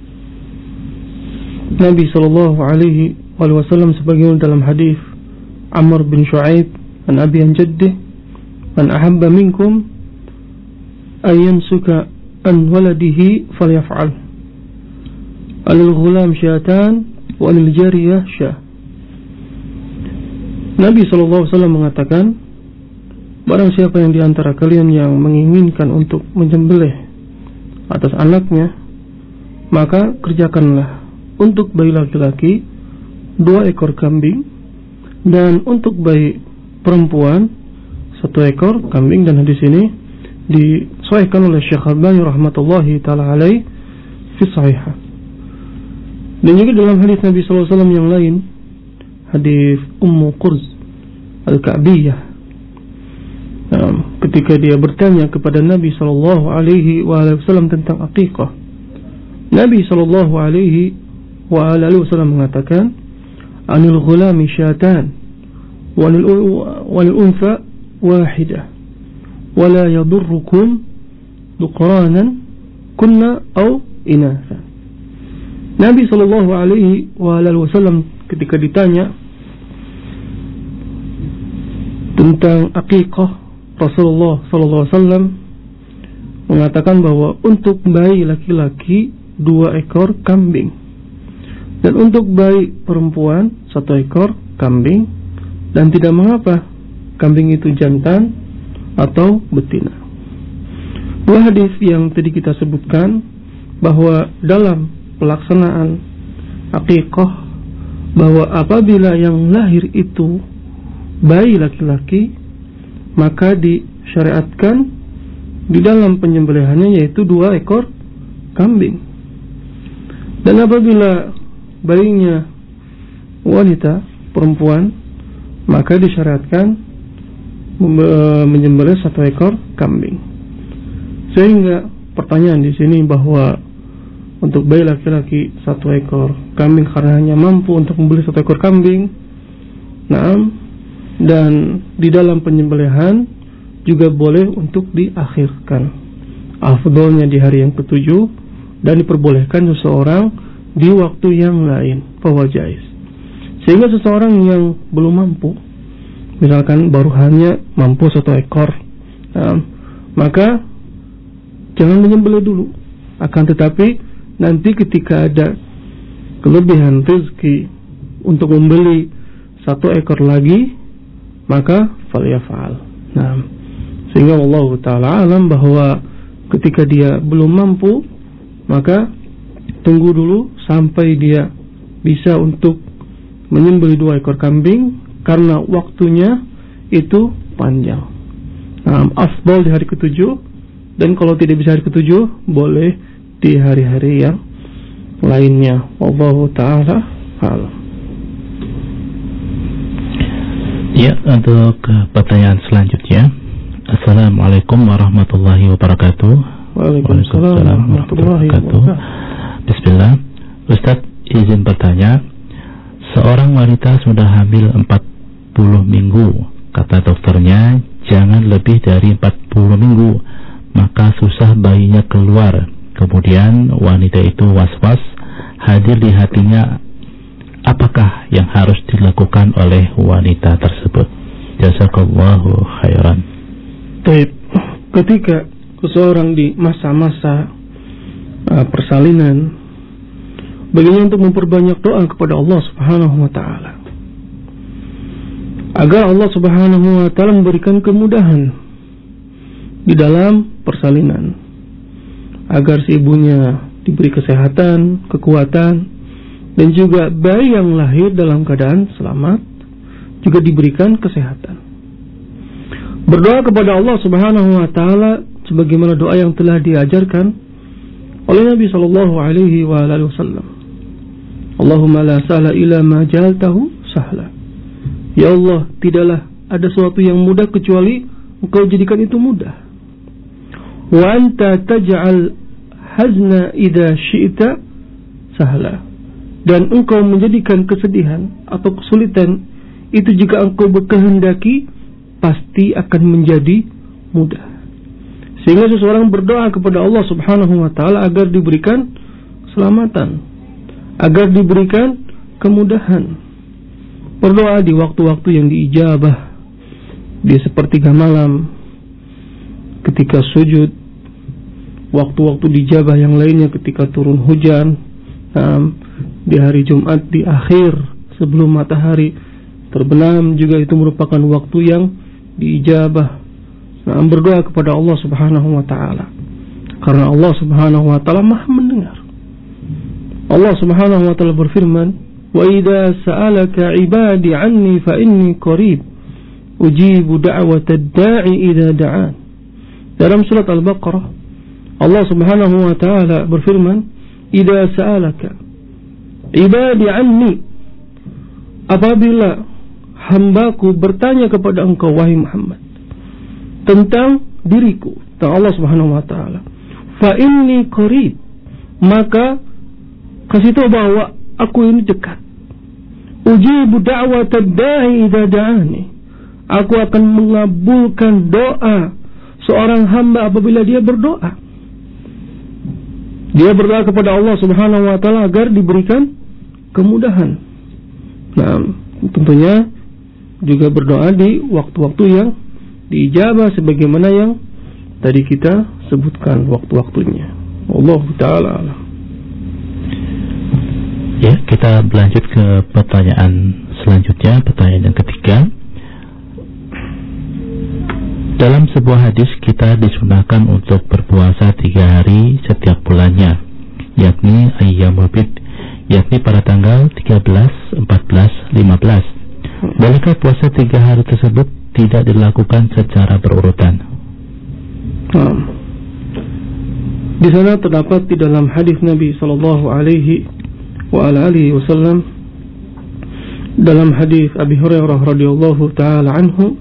Nabi sallallahu alaihi wasallam sebagaimana dalam hadis Amr bin Shu'aib an Abi an Jaddih, man ahabba minkum ayyansuka an waladihi falyaf'al. Alil ghulam syatan wa alil jariyah syah. Nabi sallallahu alaihi wasallam mengatakan, barang siapa yang di antara kalian yang menginginkan untuk menyembelih atas anaknya, maka kerjakanlah untuk bayi laki-laki 2 ekor kambing, dan untuk bayi perempuan 1 ekor kambing. Dan hadis ini disahihkan oleh Syekh Albani rahmatullahi taala alaih fi sahihah. Dan juga dalam hadis Nabi sallallahu alaihi wasallam yang lain, hadis Ummu Qurz Al-Ka'biyah, ketika dia bertanya kepada Nabi sallallahu alaihi wasallam tentang aqiqah, Nabi sallallahu alaihi wasallam mengatakan, anil ghulami syatan walil untha wahidah wala yadurrukum duqranan kunna aw inatha. Nabi sallallahu alaihi wasallam ketika ditanya tentang aqiqah, Rasulullah sallallahu alaihi wasallam mengatakan bahwa untuk bayi laki-laki 2 ekor kambing, dan untuk bayi perempuan 1 ekor kambing, dan tidak mengapa kambing itu jantan atau betina. 2 hadis yang tadi kita sebutkan bahwa dalam pelaksanaan aqiqah, bahwa apabila yang lahir itu bayi laki-laki, maka disyariatkan di dalam penyembelihannya yaitu 2 ekor kambing. Dan apabila bayinya wanita, perempuan, maka disyariatkan menyembelih 1 ekor kambing. Sehingga pertanyaan di sini bahwa untuk bayi laki-laki 1 ekor kambing karena hanya mampu untuk membeli 1 ekor kambing. Dan di dalam penyembelihan juga boleh untuk diakhirkan. Afdolnya di hari yang ke-7, dan diperbolehkan seseorang di waktu yang lain, bahwa jais. Sehingga seseorang yang belum mampu, misalkan baru hanya mampu 1 ekor, maka jangan menyembelih dulu. Akan tetapi nanti ketika ada kelebihan rezeki untuk membeli 1 ekor lagi, maka falyaf'al. Sehingga Allah Ta'ala alam bahwa ketika dia belum mampu, maka tunggu dulu sampai dia bisa untuk menyembelih 2 ekor kambing, karena waktunya itu panjang. Afdal di hari ke-7, dan kalau tidak bisa hari ke-7, boleh di hari-hari yang lainnya. Wallahu ta'ala a'lam. Ya, untuk pertanyaan selanjutnya. Assalamualaikum warahmatullahi wabarakatuh. Waalaikumsalam warahmatullahi wabarakatuh. Bismillah. Ustaz, izin bertanya. Seorang wanita sudah hamil 40 minggu. Kata dokternya jangan lebih dari 40 minggu, maka susah bayinya keluar. Kemudian wanita itu was-was, hadir di hatinya. Apakah yang harus dilakukan oleh wanita tersebut? Jazakallahu khairan. Baik, ketika seseorang di masa-masa persalinan, baginya untuk memperbanyak doa kepada Allah Subhanahu wa taala, agar Allah Subhanahu wa taala memberikan kemudahan di dalam persalinan, agar si ibunya diberi kesehatan, kekuatan, dan juga bayi yang lahir dalam keadaan selamat juga diberikan kesehatan. Berdoa kepada Allah Subhanahu wa taala sebagaimana doa yang telah diajarkan oleh Nabi sallallahu alaihi wasallam. Allahumma la sahla illa ma ja'altahu sahla. Ya Allah, tidaklah ada sesuatu yang mudah kecuali Engkau jadikan itu mudah. Wa anta taj'al hazna idza syi'ta sahla. Dan Engkau menjadikan kesedihan atau kesulitan itu jika Engkau berkehendaki pasti akan menjadi mudah. Sehingga seseorang berdoa kepada Allah Subhanahu wa taala agar diberikan keselamatan, agar diberikan kemudahan. Berdoa di waktu-waktu yang diijabah, di sepertiga malam, ketika sujud, waktu-waktu dijabah yang lainnya ketika turun hujan, di hari Jumat di akhir sebelum matahari terbenam juga itu merupakan waktu yang diijabah. Berdoa kepada Allah Subhanahu wa taala, karena Allah Subhanahu wa taala Maha mendengar. Allah Subhanahu wa taala berfirman, "Wa idza sa'alaka 'ibadi 'anni fa inni qarib ujibu da'watad da'i idza da'an." Dalam surat Al-Baqarah, Allah Subhanahu wa taala berfirman, "Idza sa'alaka ibadi anni," apabila hambaku bertanya kepada engkau wahai Muhammad tentang diriku, tentang Allah Subhanahu wa taala, fa inni qarib, maka kasih tahu bahwa aku ini dekat. Ujibu da'watad da'i idza da'ani, aku akan mengabulkan doa seorang hamba apabila dia berdoa. Dia berdoa kepada Allah Subhanahu wa taala agar diberikan kemudahan. Nah, tentunya juga berdoa di waktu-waktu yang diijabah sebagaimana yang tadi kita sebutkan waktu-waktunya. Allah taala alam. Ya, kita berlanjut ke pertanyaan selanjutnya, pertanyaan yang ketiga. Dalam sebuah hadis kita disunahkan untuk berpuasa 3 hari setiap bulannya, yakni ayyamul bid, yakni pada tanggal 13, 14, 15. Bolehkah puasa 3 hari tersebut tidak dilakukan secara berurutan? Di sana terdapat di dalam hadis Nabi sallallahu alaihi wasallam, dalam hadis Abi Hurairah radhiyallahu taala anhu,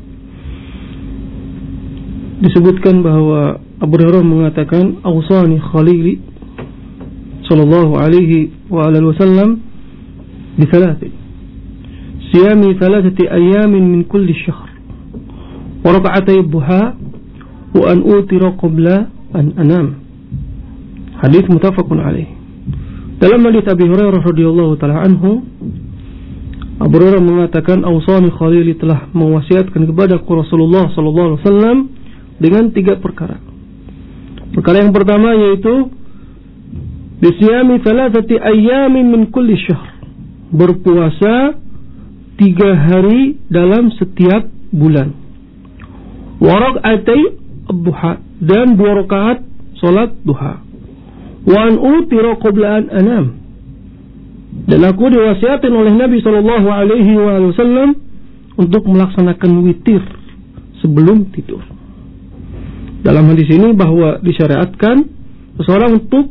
disebutkan bahwa Abu Hurairah mengatakan, "Awsani khalili sallallahu alaihi wasallam bi thalath siyami 3 ayamin min kulli syahr wa rak'atay duha wa an utira qabla an anam." Hadis muttafaqun alaih. Dalam hadis Abi Hurairah radhiyallahu taala anhu, Abu Hurairah mengatakan, "Awsani khalili," telah mewasiatkan kepadaku Rasulullah sallallahu alaihi wasallam dengan 3 perkara. Perkara yang pertama yaitu bisyami 3 ayamin min kulli syahr, berpuasa 3 hari dalam setiap bulan. Wa rak'atay ad-duha, dan 2 rakaat salat duha. Wa an utira qabla an anam, dan aku diwasiatin oleh Nabi sallallahu alaihi wasallam untuk melaksanakan witir sebelum tidur. Dalam hadis ini bahwa disyariatkan seseorang untuk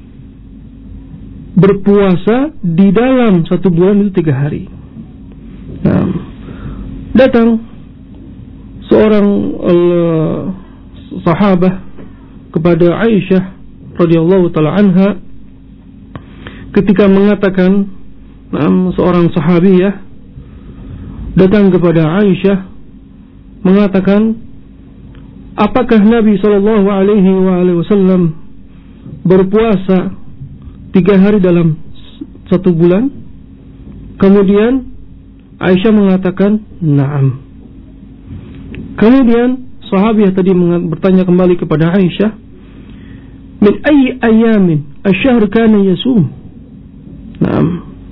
berpuasa di dalam 1 bulan itu 3 hari. Nah, datang seorang sahabah kepada Aisyah radhiyallahu taala anha ketika mengatakan, seorang sahabiyah datang kepada Aisyah mengatakan, apakah Nabi sallallahu alaihi wasallam berpuasa 3 hari dalam 1 bulan? Kemudian Aisyah mengatakan, "Na'am." Kemudian sahabiah tadi bertanya kembali kepada Aisyah, "Min ayyi ayamin asy-syahr kana yasum?" Na'am.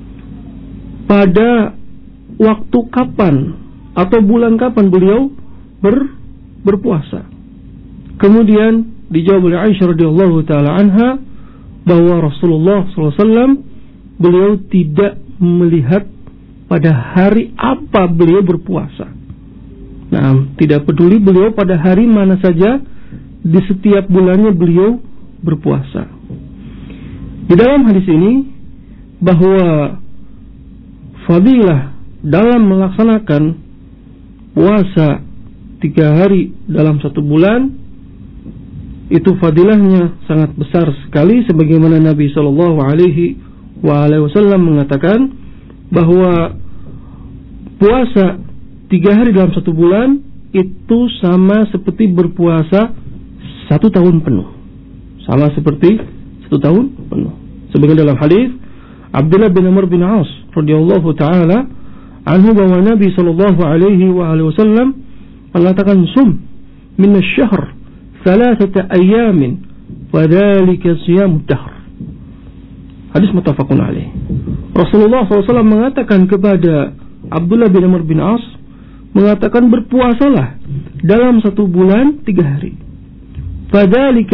Pada waktu kapan atau bulan kapan beliau berpuasa? Kemudian dijawab oleh Aisyah radhiyallahu taala anha bahwa Rasulullah SAW beliau tidak melihat pada hari apa beliau berpuasa. Nah, tidak peduli beliau pada hari mana saja di setiap bulannya beliau berpuasa. Di dalam hadis ini bahwa fadilah dalam melaksanakan puasa 3 hari dalam 1 bulan itu fadilahnya sangat besar sekali, sebagaimana Nabi sallallahu alaihi wasallam mengatakan bahwa puasa 3 hari dalam 1 bulan itu sama seperti berpuasa 1 tahun penuh. Sama seperti 1 tahun penuh. Sebagaimana dalam hadis Abdullah bin Amr bin As radhiyallahu taala anhu bahwa Nabi sallallahu alaihi wasallam mengatakan, "Sum min asy-syahr 3 ayamin wa dzalika shiyamud dahr." Hadis muttafaqun alaih. Rasulullah SAW mengatakan kepada Abdullah bin Amr bin As, mengatakan berpuasalah dalam 1 bulan 3 hari. Fadzalika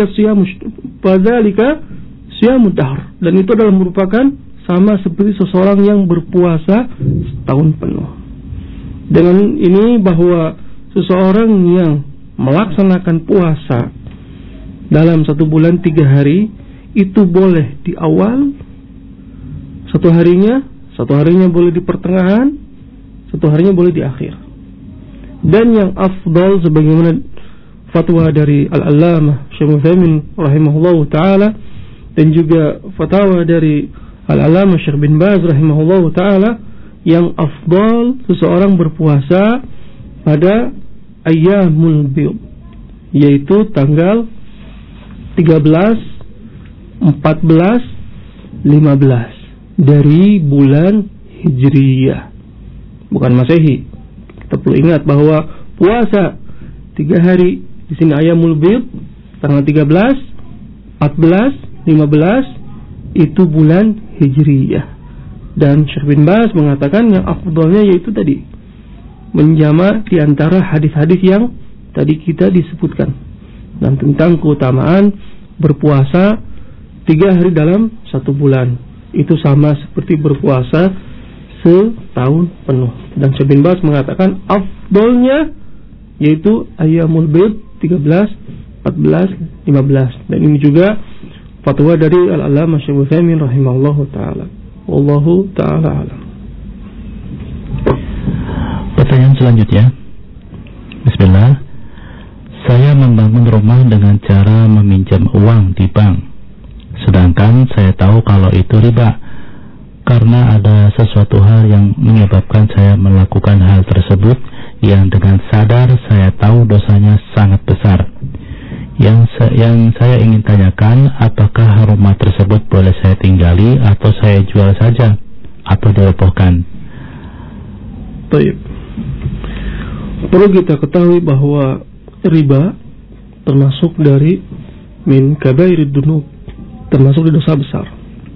shiyamud dahr, dan itu adalah merupakan sama seperti seseorang yang berpuasa setahun penuh. Dengan ini bahwa seseorang yang melaksanakan puasa dalam 1 bulan 3 hari, itu boleh di awal 1 harinya, 1 harinya boleh di pertengahan, 1 harinya boleh di akhir. Dan yang afdal sebagaimana fatwa dari Al-Allamah Syekh Utsaimin rahimahullahu taala dan juga fatwa dari Al-Allamah Syekh bin Baz rahimahullahu taala, yang afdal seseorang berpuasa pada ayyamul bid, yaitu tanggal 13, 14, 15 dari bulan Hijriyah, bukan Masehi. Kita perlu ingat bahwa puasa 3 hari di sini ayyamul bid tanggal 13, 14, 15 itu bulan Hijriyah. Dan Syekh bin Baz mengatakan yang afdalnya yaitu tadi menjama di antara hadis-hadis yang tadi kita disebutkan, dan tentang keutamaan berpuasa 3 hari dalam 1 bulan. Itu sama seperti berpuasa setahun penuh. Dan Syekh bin Baz mengatakan afdalnya yaitu ayyamul bid 13, 14, 15. Dan ini juga fatwa dari Al-Allamah Syekh Utsaimin rahimahullahu taala. Wallahu ta'ala alam. Pertanyaan selanjutnya. Bismillah. Saya membangun rumah dengan cara meminjam uang di bank, sedangkan saya tahu kalau itu riba, karena ada sesuatu hal yang menyebabkan saya melakukan hal tersebut, yang dengan sadar saya tahu dosanya sangat besar. Yang saya ingin tanyakan, apakah rumah tersebut boleh saya tinggali atau saya jual saja atau dirobohkan? Baik. Perlu kita ketahui bahwa riba termasuk dari min kabairid dunub, termasuk di dosa besar.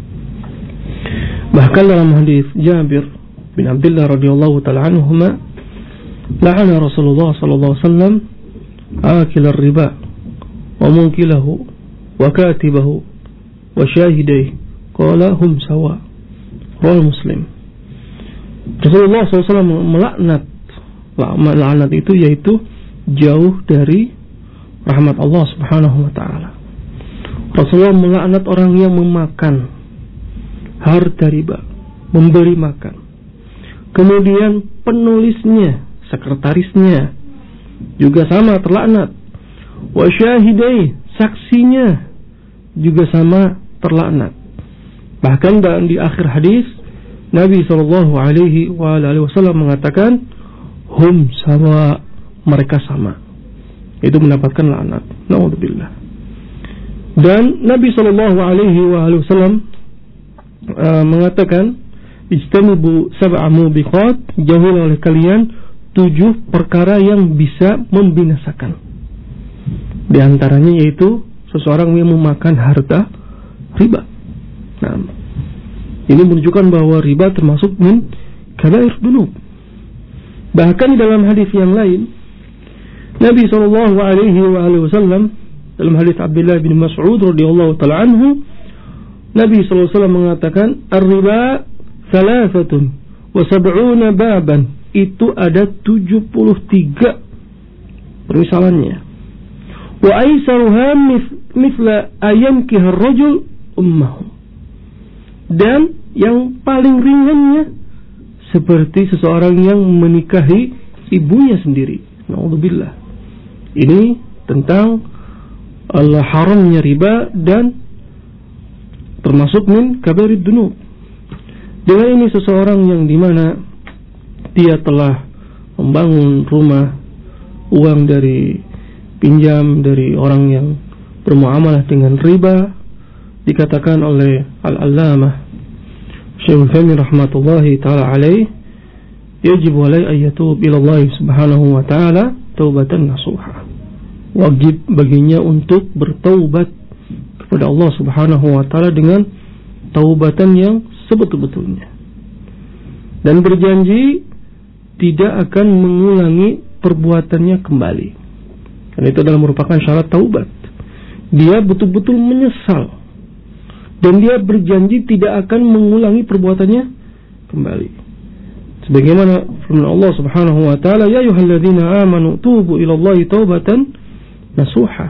Bahkan dalam hadis Jabir bin Abdullah radhiyallahu taala anhuma, la'ana Rasulullah sallallahu alaihi wasallam akilar riba wa munkilahu wa katibahu wa syahidai qala hum sawa. Rawi Muslim. Rasulullah SAW melaknat itu yaitu jauh dari rahmat Allah Subhanahu wa taala. Rasulullah melaknat orang yang memakan harta riba, memberi makan. Kemudian penulisnya, sekretarisnya juga sama terlaknat. Wa syahidai, saksinya juga sama terlaknat. Bahkan di akhir hadis Nabi SAW mengatakan hum sawa, mereka sama. Itu mendapatkan laknat. Na'udzubillah. Dan Nabi SAW mengatakan ijtanibu sab'a mubiqat, jauhilah oleh kalian 7 perkara yang bisa membinasakan. Di antaranya yaitu seseorang yang memakan harta riba. Nah, ini menunjukkan bahwa riba termasuk min kabair dunub. Bahkan dalam hadis yang lain, Nabi SAW dalam hadis Abdullah bin Mas'ud radhiyallahu taala anhu, Nabi SAW mengatakan ar-riba 73 baban, itu ada 73 permisalannya. Wa aisaruha mithla ayamkiha ar-rajul ummahu, dan yang paling ringannya seperti seseorang yang menikahi ibunya sendiri. Na'udzubillah. Ini tentang haramnya riba dan termasuk min kabairid dunub. Dengan ini seseorang yang dimana dia telah membangun rumah, uang dari pinjam dari orang yang bermuamalah dengan riba, dikatakan oleh Al-Allamah Syekh Utsaimin rahmatullahi taala alaih, yajib alai ayyatub ila Allah subhanahu wa taala taubatan nasuha. Wajib baginya untuk bertaubat kepada Allah subhanahu wa taala dengan taubatan yang sebetul-betulnya, dan berjanji tidak akan mengulangi perbuatannya kembali. Dan itu adalah merupakan syarat taubat. Dia betul-betul menyesal dan dia berjanji tidak akan mengulangi perbuatannya kembali. Sebagaimana firman Allah Subhanahu wa taala, ya ayyuhalladzina amanu tubu ilallahi taubatan nasuha.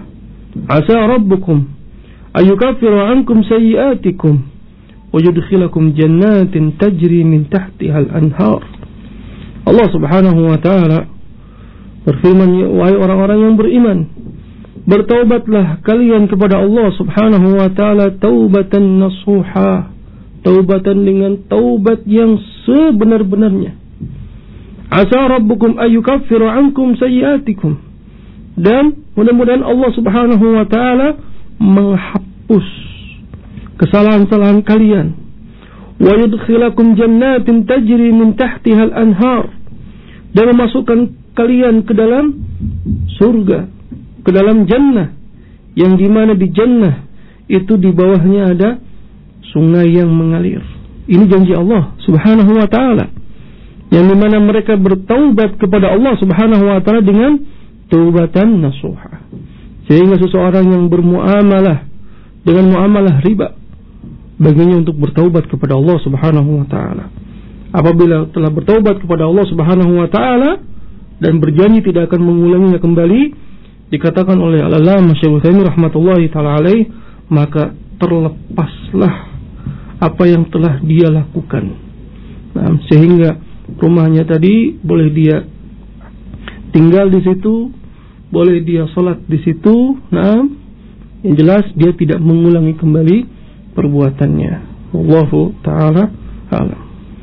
Asa rabbukum ayukaffiru ankum sayyi'atikum wa yudkhilakum jannatin tajri min tahtiha al-anhar. Allah Subhanahu wa taala berfirman, wahai orang-orang yang beriman, bertaubatlah kalian kepada Allah Subhanahu wa taala taubatan nasuha, taubatan dengan taubat yang sebenar-benarnya. Asa rabbukum ayyukaffiru ankum sayyi'atikum, dan mudah-mudahan Allah Subhanahu wa taala menghapus kesalahan-kesalahan kalian. Wa yudkhilakum jannatin tajri min tahtiha al-anhar, dan memasukkan kalian ke dalam surga, ke dalam jannah, yang dimana di jannah itu di bawahnya ada sungai yang mengalir. Ini janji Allah Subhanahu wa taala, yang dimana mereka bertaubat kepada Allah Subhanahu wa taala dengan taubatan nasuha. Sehingga seseorang yang bermuamalah dengan muamalah riba, baginya untuk bertaubat kepada Allah Subhanahu wa taala. Apabila telah bertaubat kepada Allah Subhanahu wa taala dan berjanji tidak akan mengulanginya kembali, dikatakan oleh Al-Allamah Syekh Utsaimin rahmatullahi taala alaih, maka terlepaslah apa yang telah dia lakukan. Nah, sehingga rumahnya tadi boleh dia tinggal di situ, boleh dia sholat di situ. Nah, yang jelas dia tidak mengulangi kembali perbuatannya. Wallahu ta'ala a'lam.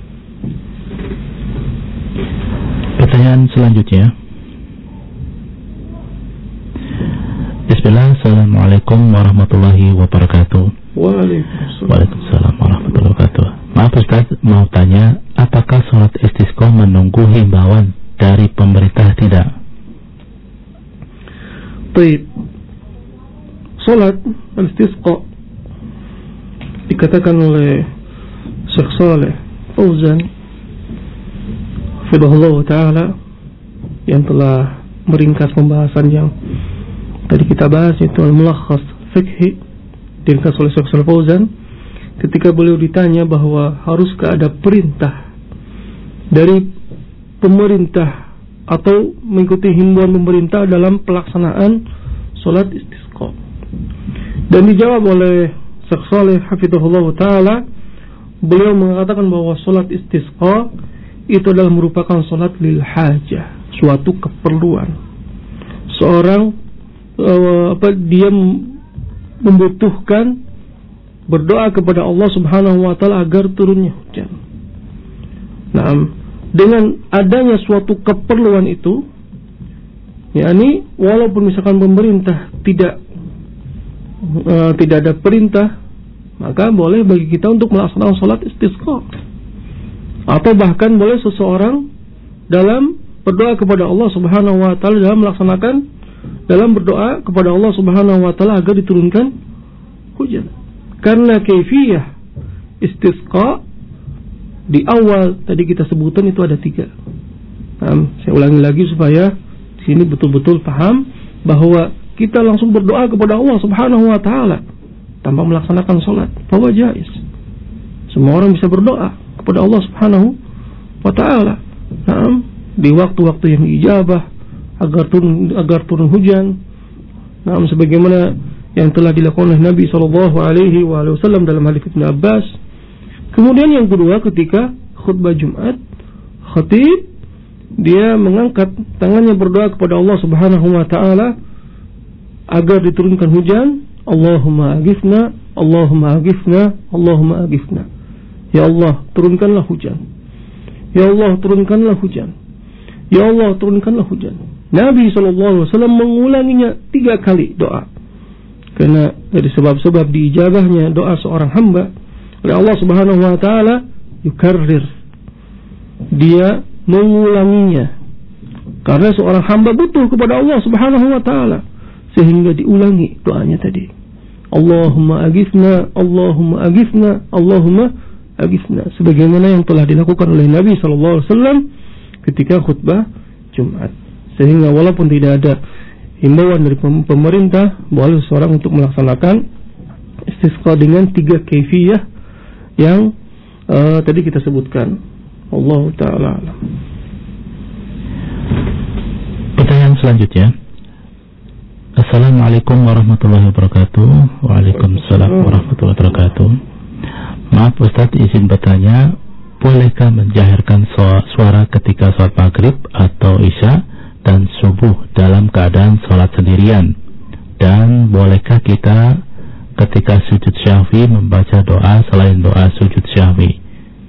Pertanyaan selanjutnya. Bismillah, Assalamualaikum warahmatullahi wabarakatuh. Waalaikumsalam warahmatullahi wabarakatuh. Maaf Ustaz, mau tanya, apakah sholat istisqa menunggu himbauan dari pemerintah tidak? Baik. Sholat istisqa dikatakan oleh Syekh Shalih Fauzan hafizahullah ta'ala, yang telah meringkas pembahasan yang tadi kita bahas, itu al-mulakhas fiqhi, diringkas oleh Syekh Shalih Fauzan, ketika beliau ditanya bahwa haruskah ada perintah dari pemerintah atau mengikuti himbauan pemerintah dalam pelaksanaan sholat istisqa. Dan dijawab oleh Syekh Shalih hafizahullah ta'ala, beliau mengatakan bahwa sholat istisqa itu adalah merupakan sholat lil hajah, suatu keperluan. Seorang dia membutuhkan berdoa kepada Allah Subhanahu wa taala agar turunnya hujan. Nah, dengan adanya suatu keperluan itu, yakni walaupun misalkan pemerintah tidak ada perintah, maka boleh bagi kita untuk melaksanakan sholat istisqa. Atau bahkan boleh seseorang dalam berdoa kepada Allah Subhanahu wa taala, dalam berdoa kepada Allah Subhanahu wa taala agar diturunkan hujan. Karena kaifiyah istisqa di awal tadi kita sebutkan itu ada 3. Saya ulangi lagi supaya di sini betul-betul paham bahwa kita langsung berdoa kepada Allah Subhanahu wa taala tanpa melaksanakan sholat, bahwa jaiz. Semua orang bisa berdoa kepada Allah Subhanahu wa taala di waktu-waktu yang ijabah agar turun hujan. Sebagaimana yang telah dilakukan oleh Nabi sallallahu alaihi wasallam dalam hadis Ibnu Abbas. Kemudian yang kedua, ketika khutbah Jumat, khatib dia mengangkat tangannya berdoa kepada Allah Subhanahu wa taala agar diturunkan hujan. Allahumma aghithna, Allahumma aghithna, Allahumma aghithna. Ya Allah, turunkanlah hujan. Ya Allah, turunkanlah hujan. Ya Allah, turunkanlah hujan. Nabi SAW mengulanginya 3 kali doa. Karena dari sebab-sebab diijabahnya doa seorang hamba oleh Allah Subhanahu wa taala, yukarrir, dia mengulanginya. Karena seorang hamba butuh kepada Allah Subhanahu wa taala, sehingga diulangi doanya tadi. Allahumma aghithna, Allahumma aghithna, Allahumma aghithna, sebagaimana yang telah dilakukan oleh Nabi sallallahu alaihi wasallam ketika khutbah Jumat. Sehingga walaupun tidak ada himbauan dari pemerintah, boleh seorang untuk melaksanakan istisqa dengan 3 kaifiyah yang tadi kita sebutkan. Allah taala alam. Pertanyaan selanjutnya. Assalamualaikum warahmatullahi wabarakatuh. Waalaikumsalam warahmatullahi wabarakatuh. Maaf Ustaz, izin bertanya, bolehkah menjahirkan suara ketika sholat maghrib atau isya dan subuh dalam keadaan sholat sendirian? Dan bolehkah kita ketika sujud syahwi membaca doa selain doa sujud syahwi?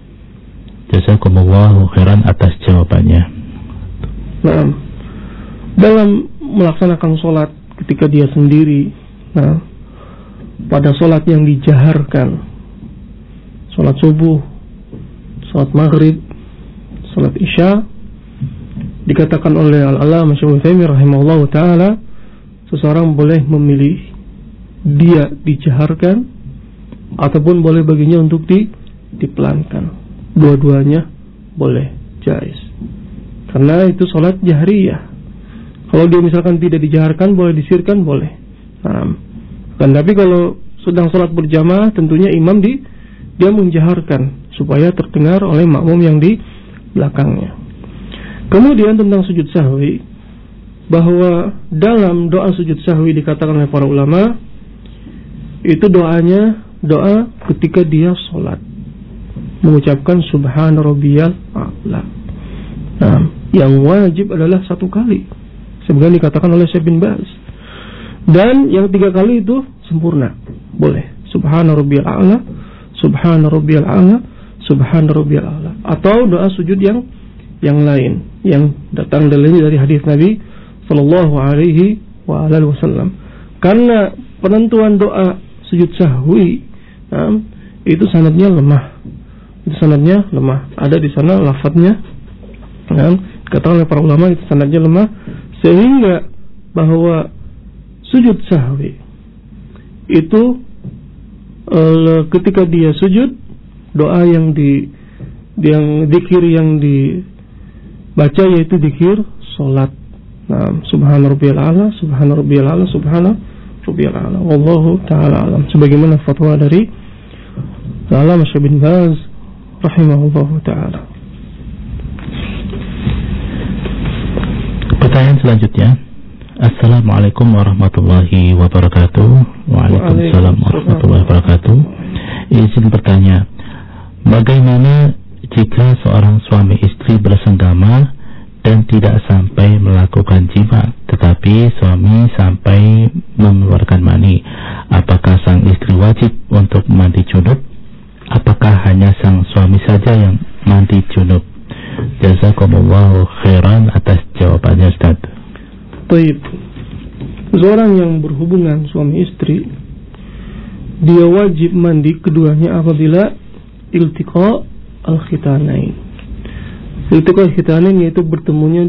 Jazakumullahu khairan atas jawabannya. Nah, dalam melaksanakan sholat ketika dia sendiri, nah, pada sholat yang dijaharkan, sholat subuh, sholat maghrib, sholat isya, dikatakan oleh Al-Allamah Syaikhul Utsaimin rahimahullah ta'ala, seseorang boleh memilih dia dijaharkan ataupun boleh baginya untuk dipelankan. Dua-duanya boleh, jais. Karena itu sholat jahriyah. Kalau dia misalkan tidak dijaharkan, boleh disirkan, boleh. Nah, kan tapi kalau sedang sholat berjamaah, tentunya imam dia menjaharkan supaya terdengar oleh makmum yang di belakangnya. Kemudian tentang sujud sahwi, bahwa dalam doa sujud sahwi dikatakan oleh para ulama, itu doanya doa ketika dia sholat, mengucapkan subhana rabbiyal a'la. Nah, yang wajib adalah satu kali, sebagaimana dikatakan oleh Syekh bin Baz. Dan yang 3 kali itu sempurna, boleh. Subhana rabbiyal a'la, subhana rabbiyal a'la, subhana rabbiyal a'la. Atau doa sujud yang lain yang datang dari hadis Nabi sallallahu alaihi wasallam. Karena penentuan doa sujud sahwi, itu sanadnya lemah. Ada di sana lafadznya, kata oleh para ulama itu sanadnya lemah, sehingga bahwa sujud sahwi itu ketika dia sujud, doa yang zikir yang dibaca yaitu zikir salat. Nah, subhana rabbiyal a'la, subhana rabbiyal a'la, subhana rabbiyal a'la. Wallahu taala alam. Sebagaimana fatwa dari Al-Allamah Syekh bin Baz rahimahullahu taala. Pertanyaan selanjutnya. Assalamualaikum warahmatullahi wabarakatuh. Waalaikumsalam warahmatullahi wabarakatuh. Izin bertanya, bagaimana jika seorang suami istri bersenggama dan tidak sampai melakukan jima, tetapi suami sampai mengeluarkan mani? Apakah sang istri wajib untuk mandi junub? Apakah hanya sang suami saja yang mandi junub? Jazakumullahu khairan atas jawabannya Ustaz. Baik. Seorang yang berhubungan suami istri, dia wajib mandi keduanya apabila iltiqa al-khitanain. Iltiqa al-khitanain yaitu bertemunya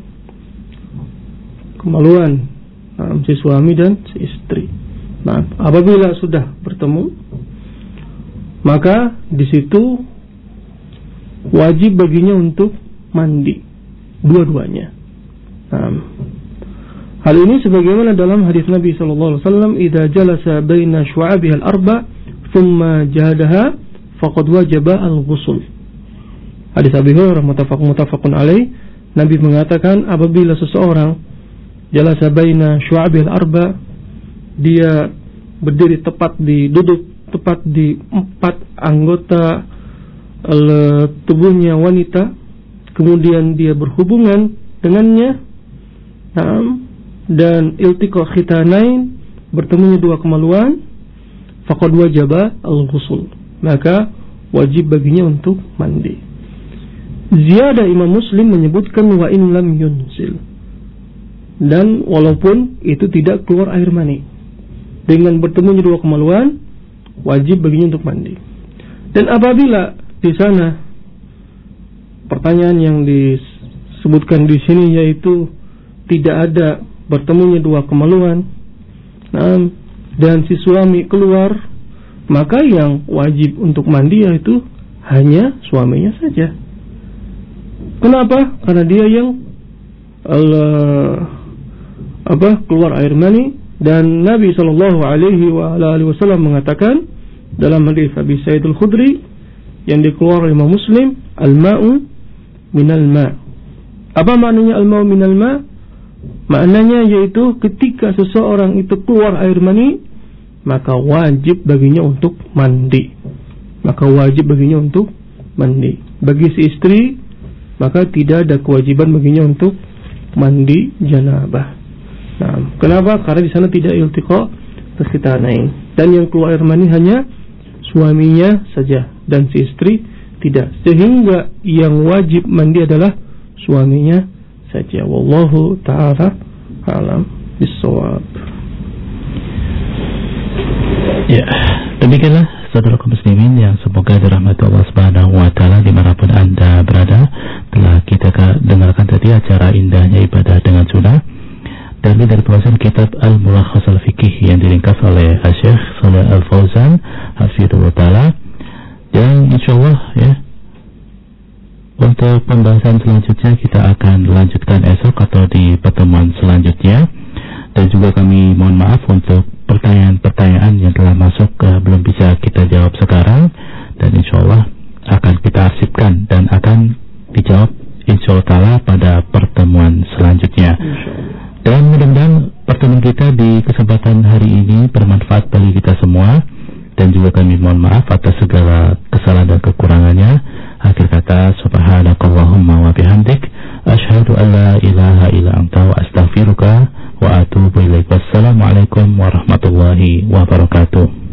2 kemaluan, si suami dan si istri. Nah, apabila sudah bertemu, maka di situ wajib baginya untuk mandi dua-duanya. Hal ini sebagaimana dalam hadis Nabi sallallahu alaihi wasallam, "Idza jalasa baina syu'abiha al-arba' thumma jahadaha faqad wajaba al-ghusl." Hadis Abi Hurairah muttafaqun alaih, Nabi mengatakan apabila seseorang jalasa baina syu'abiha al-arba', dia berdiri duduk tepat di 4 anggota tubuhnya wanita, kemudian dia berhubungan dengannya, dan iltiqa khitanain, bertemunya 2 kemaluan, faqad wajaba al-ghusl, maka wajib baginya untuk mandi. Ziyadah Imam Muslim menyebutkan wa in lam yunzil, dan walaupun itu tidak keluar air mani, dengan bertemunya 2 kemaluan wajib baginya untuk mandi. Dan apabila di sana pertanyaan yang disebutkan di sini yaitu tidak ada bertemunya 2 kemaluan, dan si suami keluar, maka yang wajib untuk mandi yaitu hanya suaminya saja. Kenapa? Karena dia yang keluar air mani, dan Nabi sallallahu alaihi wasallam mengatakan dalam hadis Abi Sa'id Al-Khudri yang dikeluarkan oleh Imam Muslim, al-ma'u minal ma'. Apa maknanya al-ma'u minal ma'? Maknanya yaitu ketika seseorang itu keluar air mani, maka wajib baginya untuk mandi. Bagi si istri, maka tidak ada kewajiban baginya untuk mandi janabah. Nah, kenapa? Karena di sana tidak iltiqa taskitanain. Dan yang keluar air mani hanya suaminya saja dan si istri tidak. Sehingga yang wajib mandi adalah suaminya saja. Wallahu ta'ala alam bissawab. Ya, demikianlah saudara kaum muslimin yang semoga dirahmati Allah Subhanahu wa taala dimanapun Anda berada. Telah kita dengarkan tadi acara indahnya ibadah dengan sunnah dari pembahasan kitab Al-Mulakhas Al-Fiqih yang diringkas oleh Syekh Shalih Al-Fauzan hafizahullah taala. Dan insyaallah ya, untuk pembahasan selanjutnya kita akan lanjutkan esok atau di pertemuan selanjutnya. Dan juga kami mohon maaf untuk pertanyaan-pertanyaan yang telah masuk belum bisa kita jawab sekarang. Dan insyaallah akan kita arsipkan dan akan dijawab insyaallah ta'ala pada pertemuan selanjutnya. Dan mudah-mudahan pertemuan kita di kesempatan hari ini bermanfaat bagi kita semua. Dan juga kami mohon maaf atas segala kesalahan dan kekurangannya. Akhir kata, subhanakallahumma wa bihamdik, asyhadu an la ilaha illa anta wa astaghfiruka wa atubu ilaik. Wassalamualaikum warahmatullahi wabarakatuh.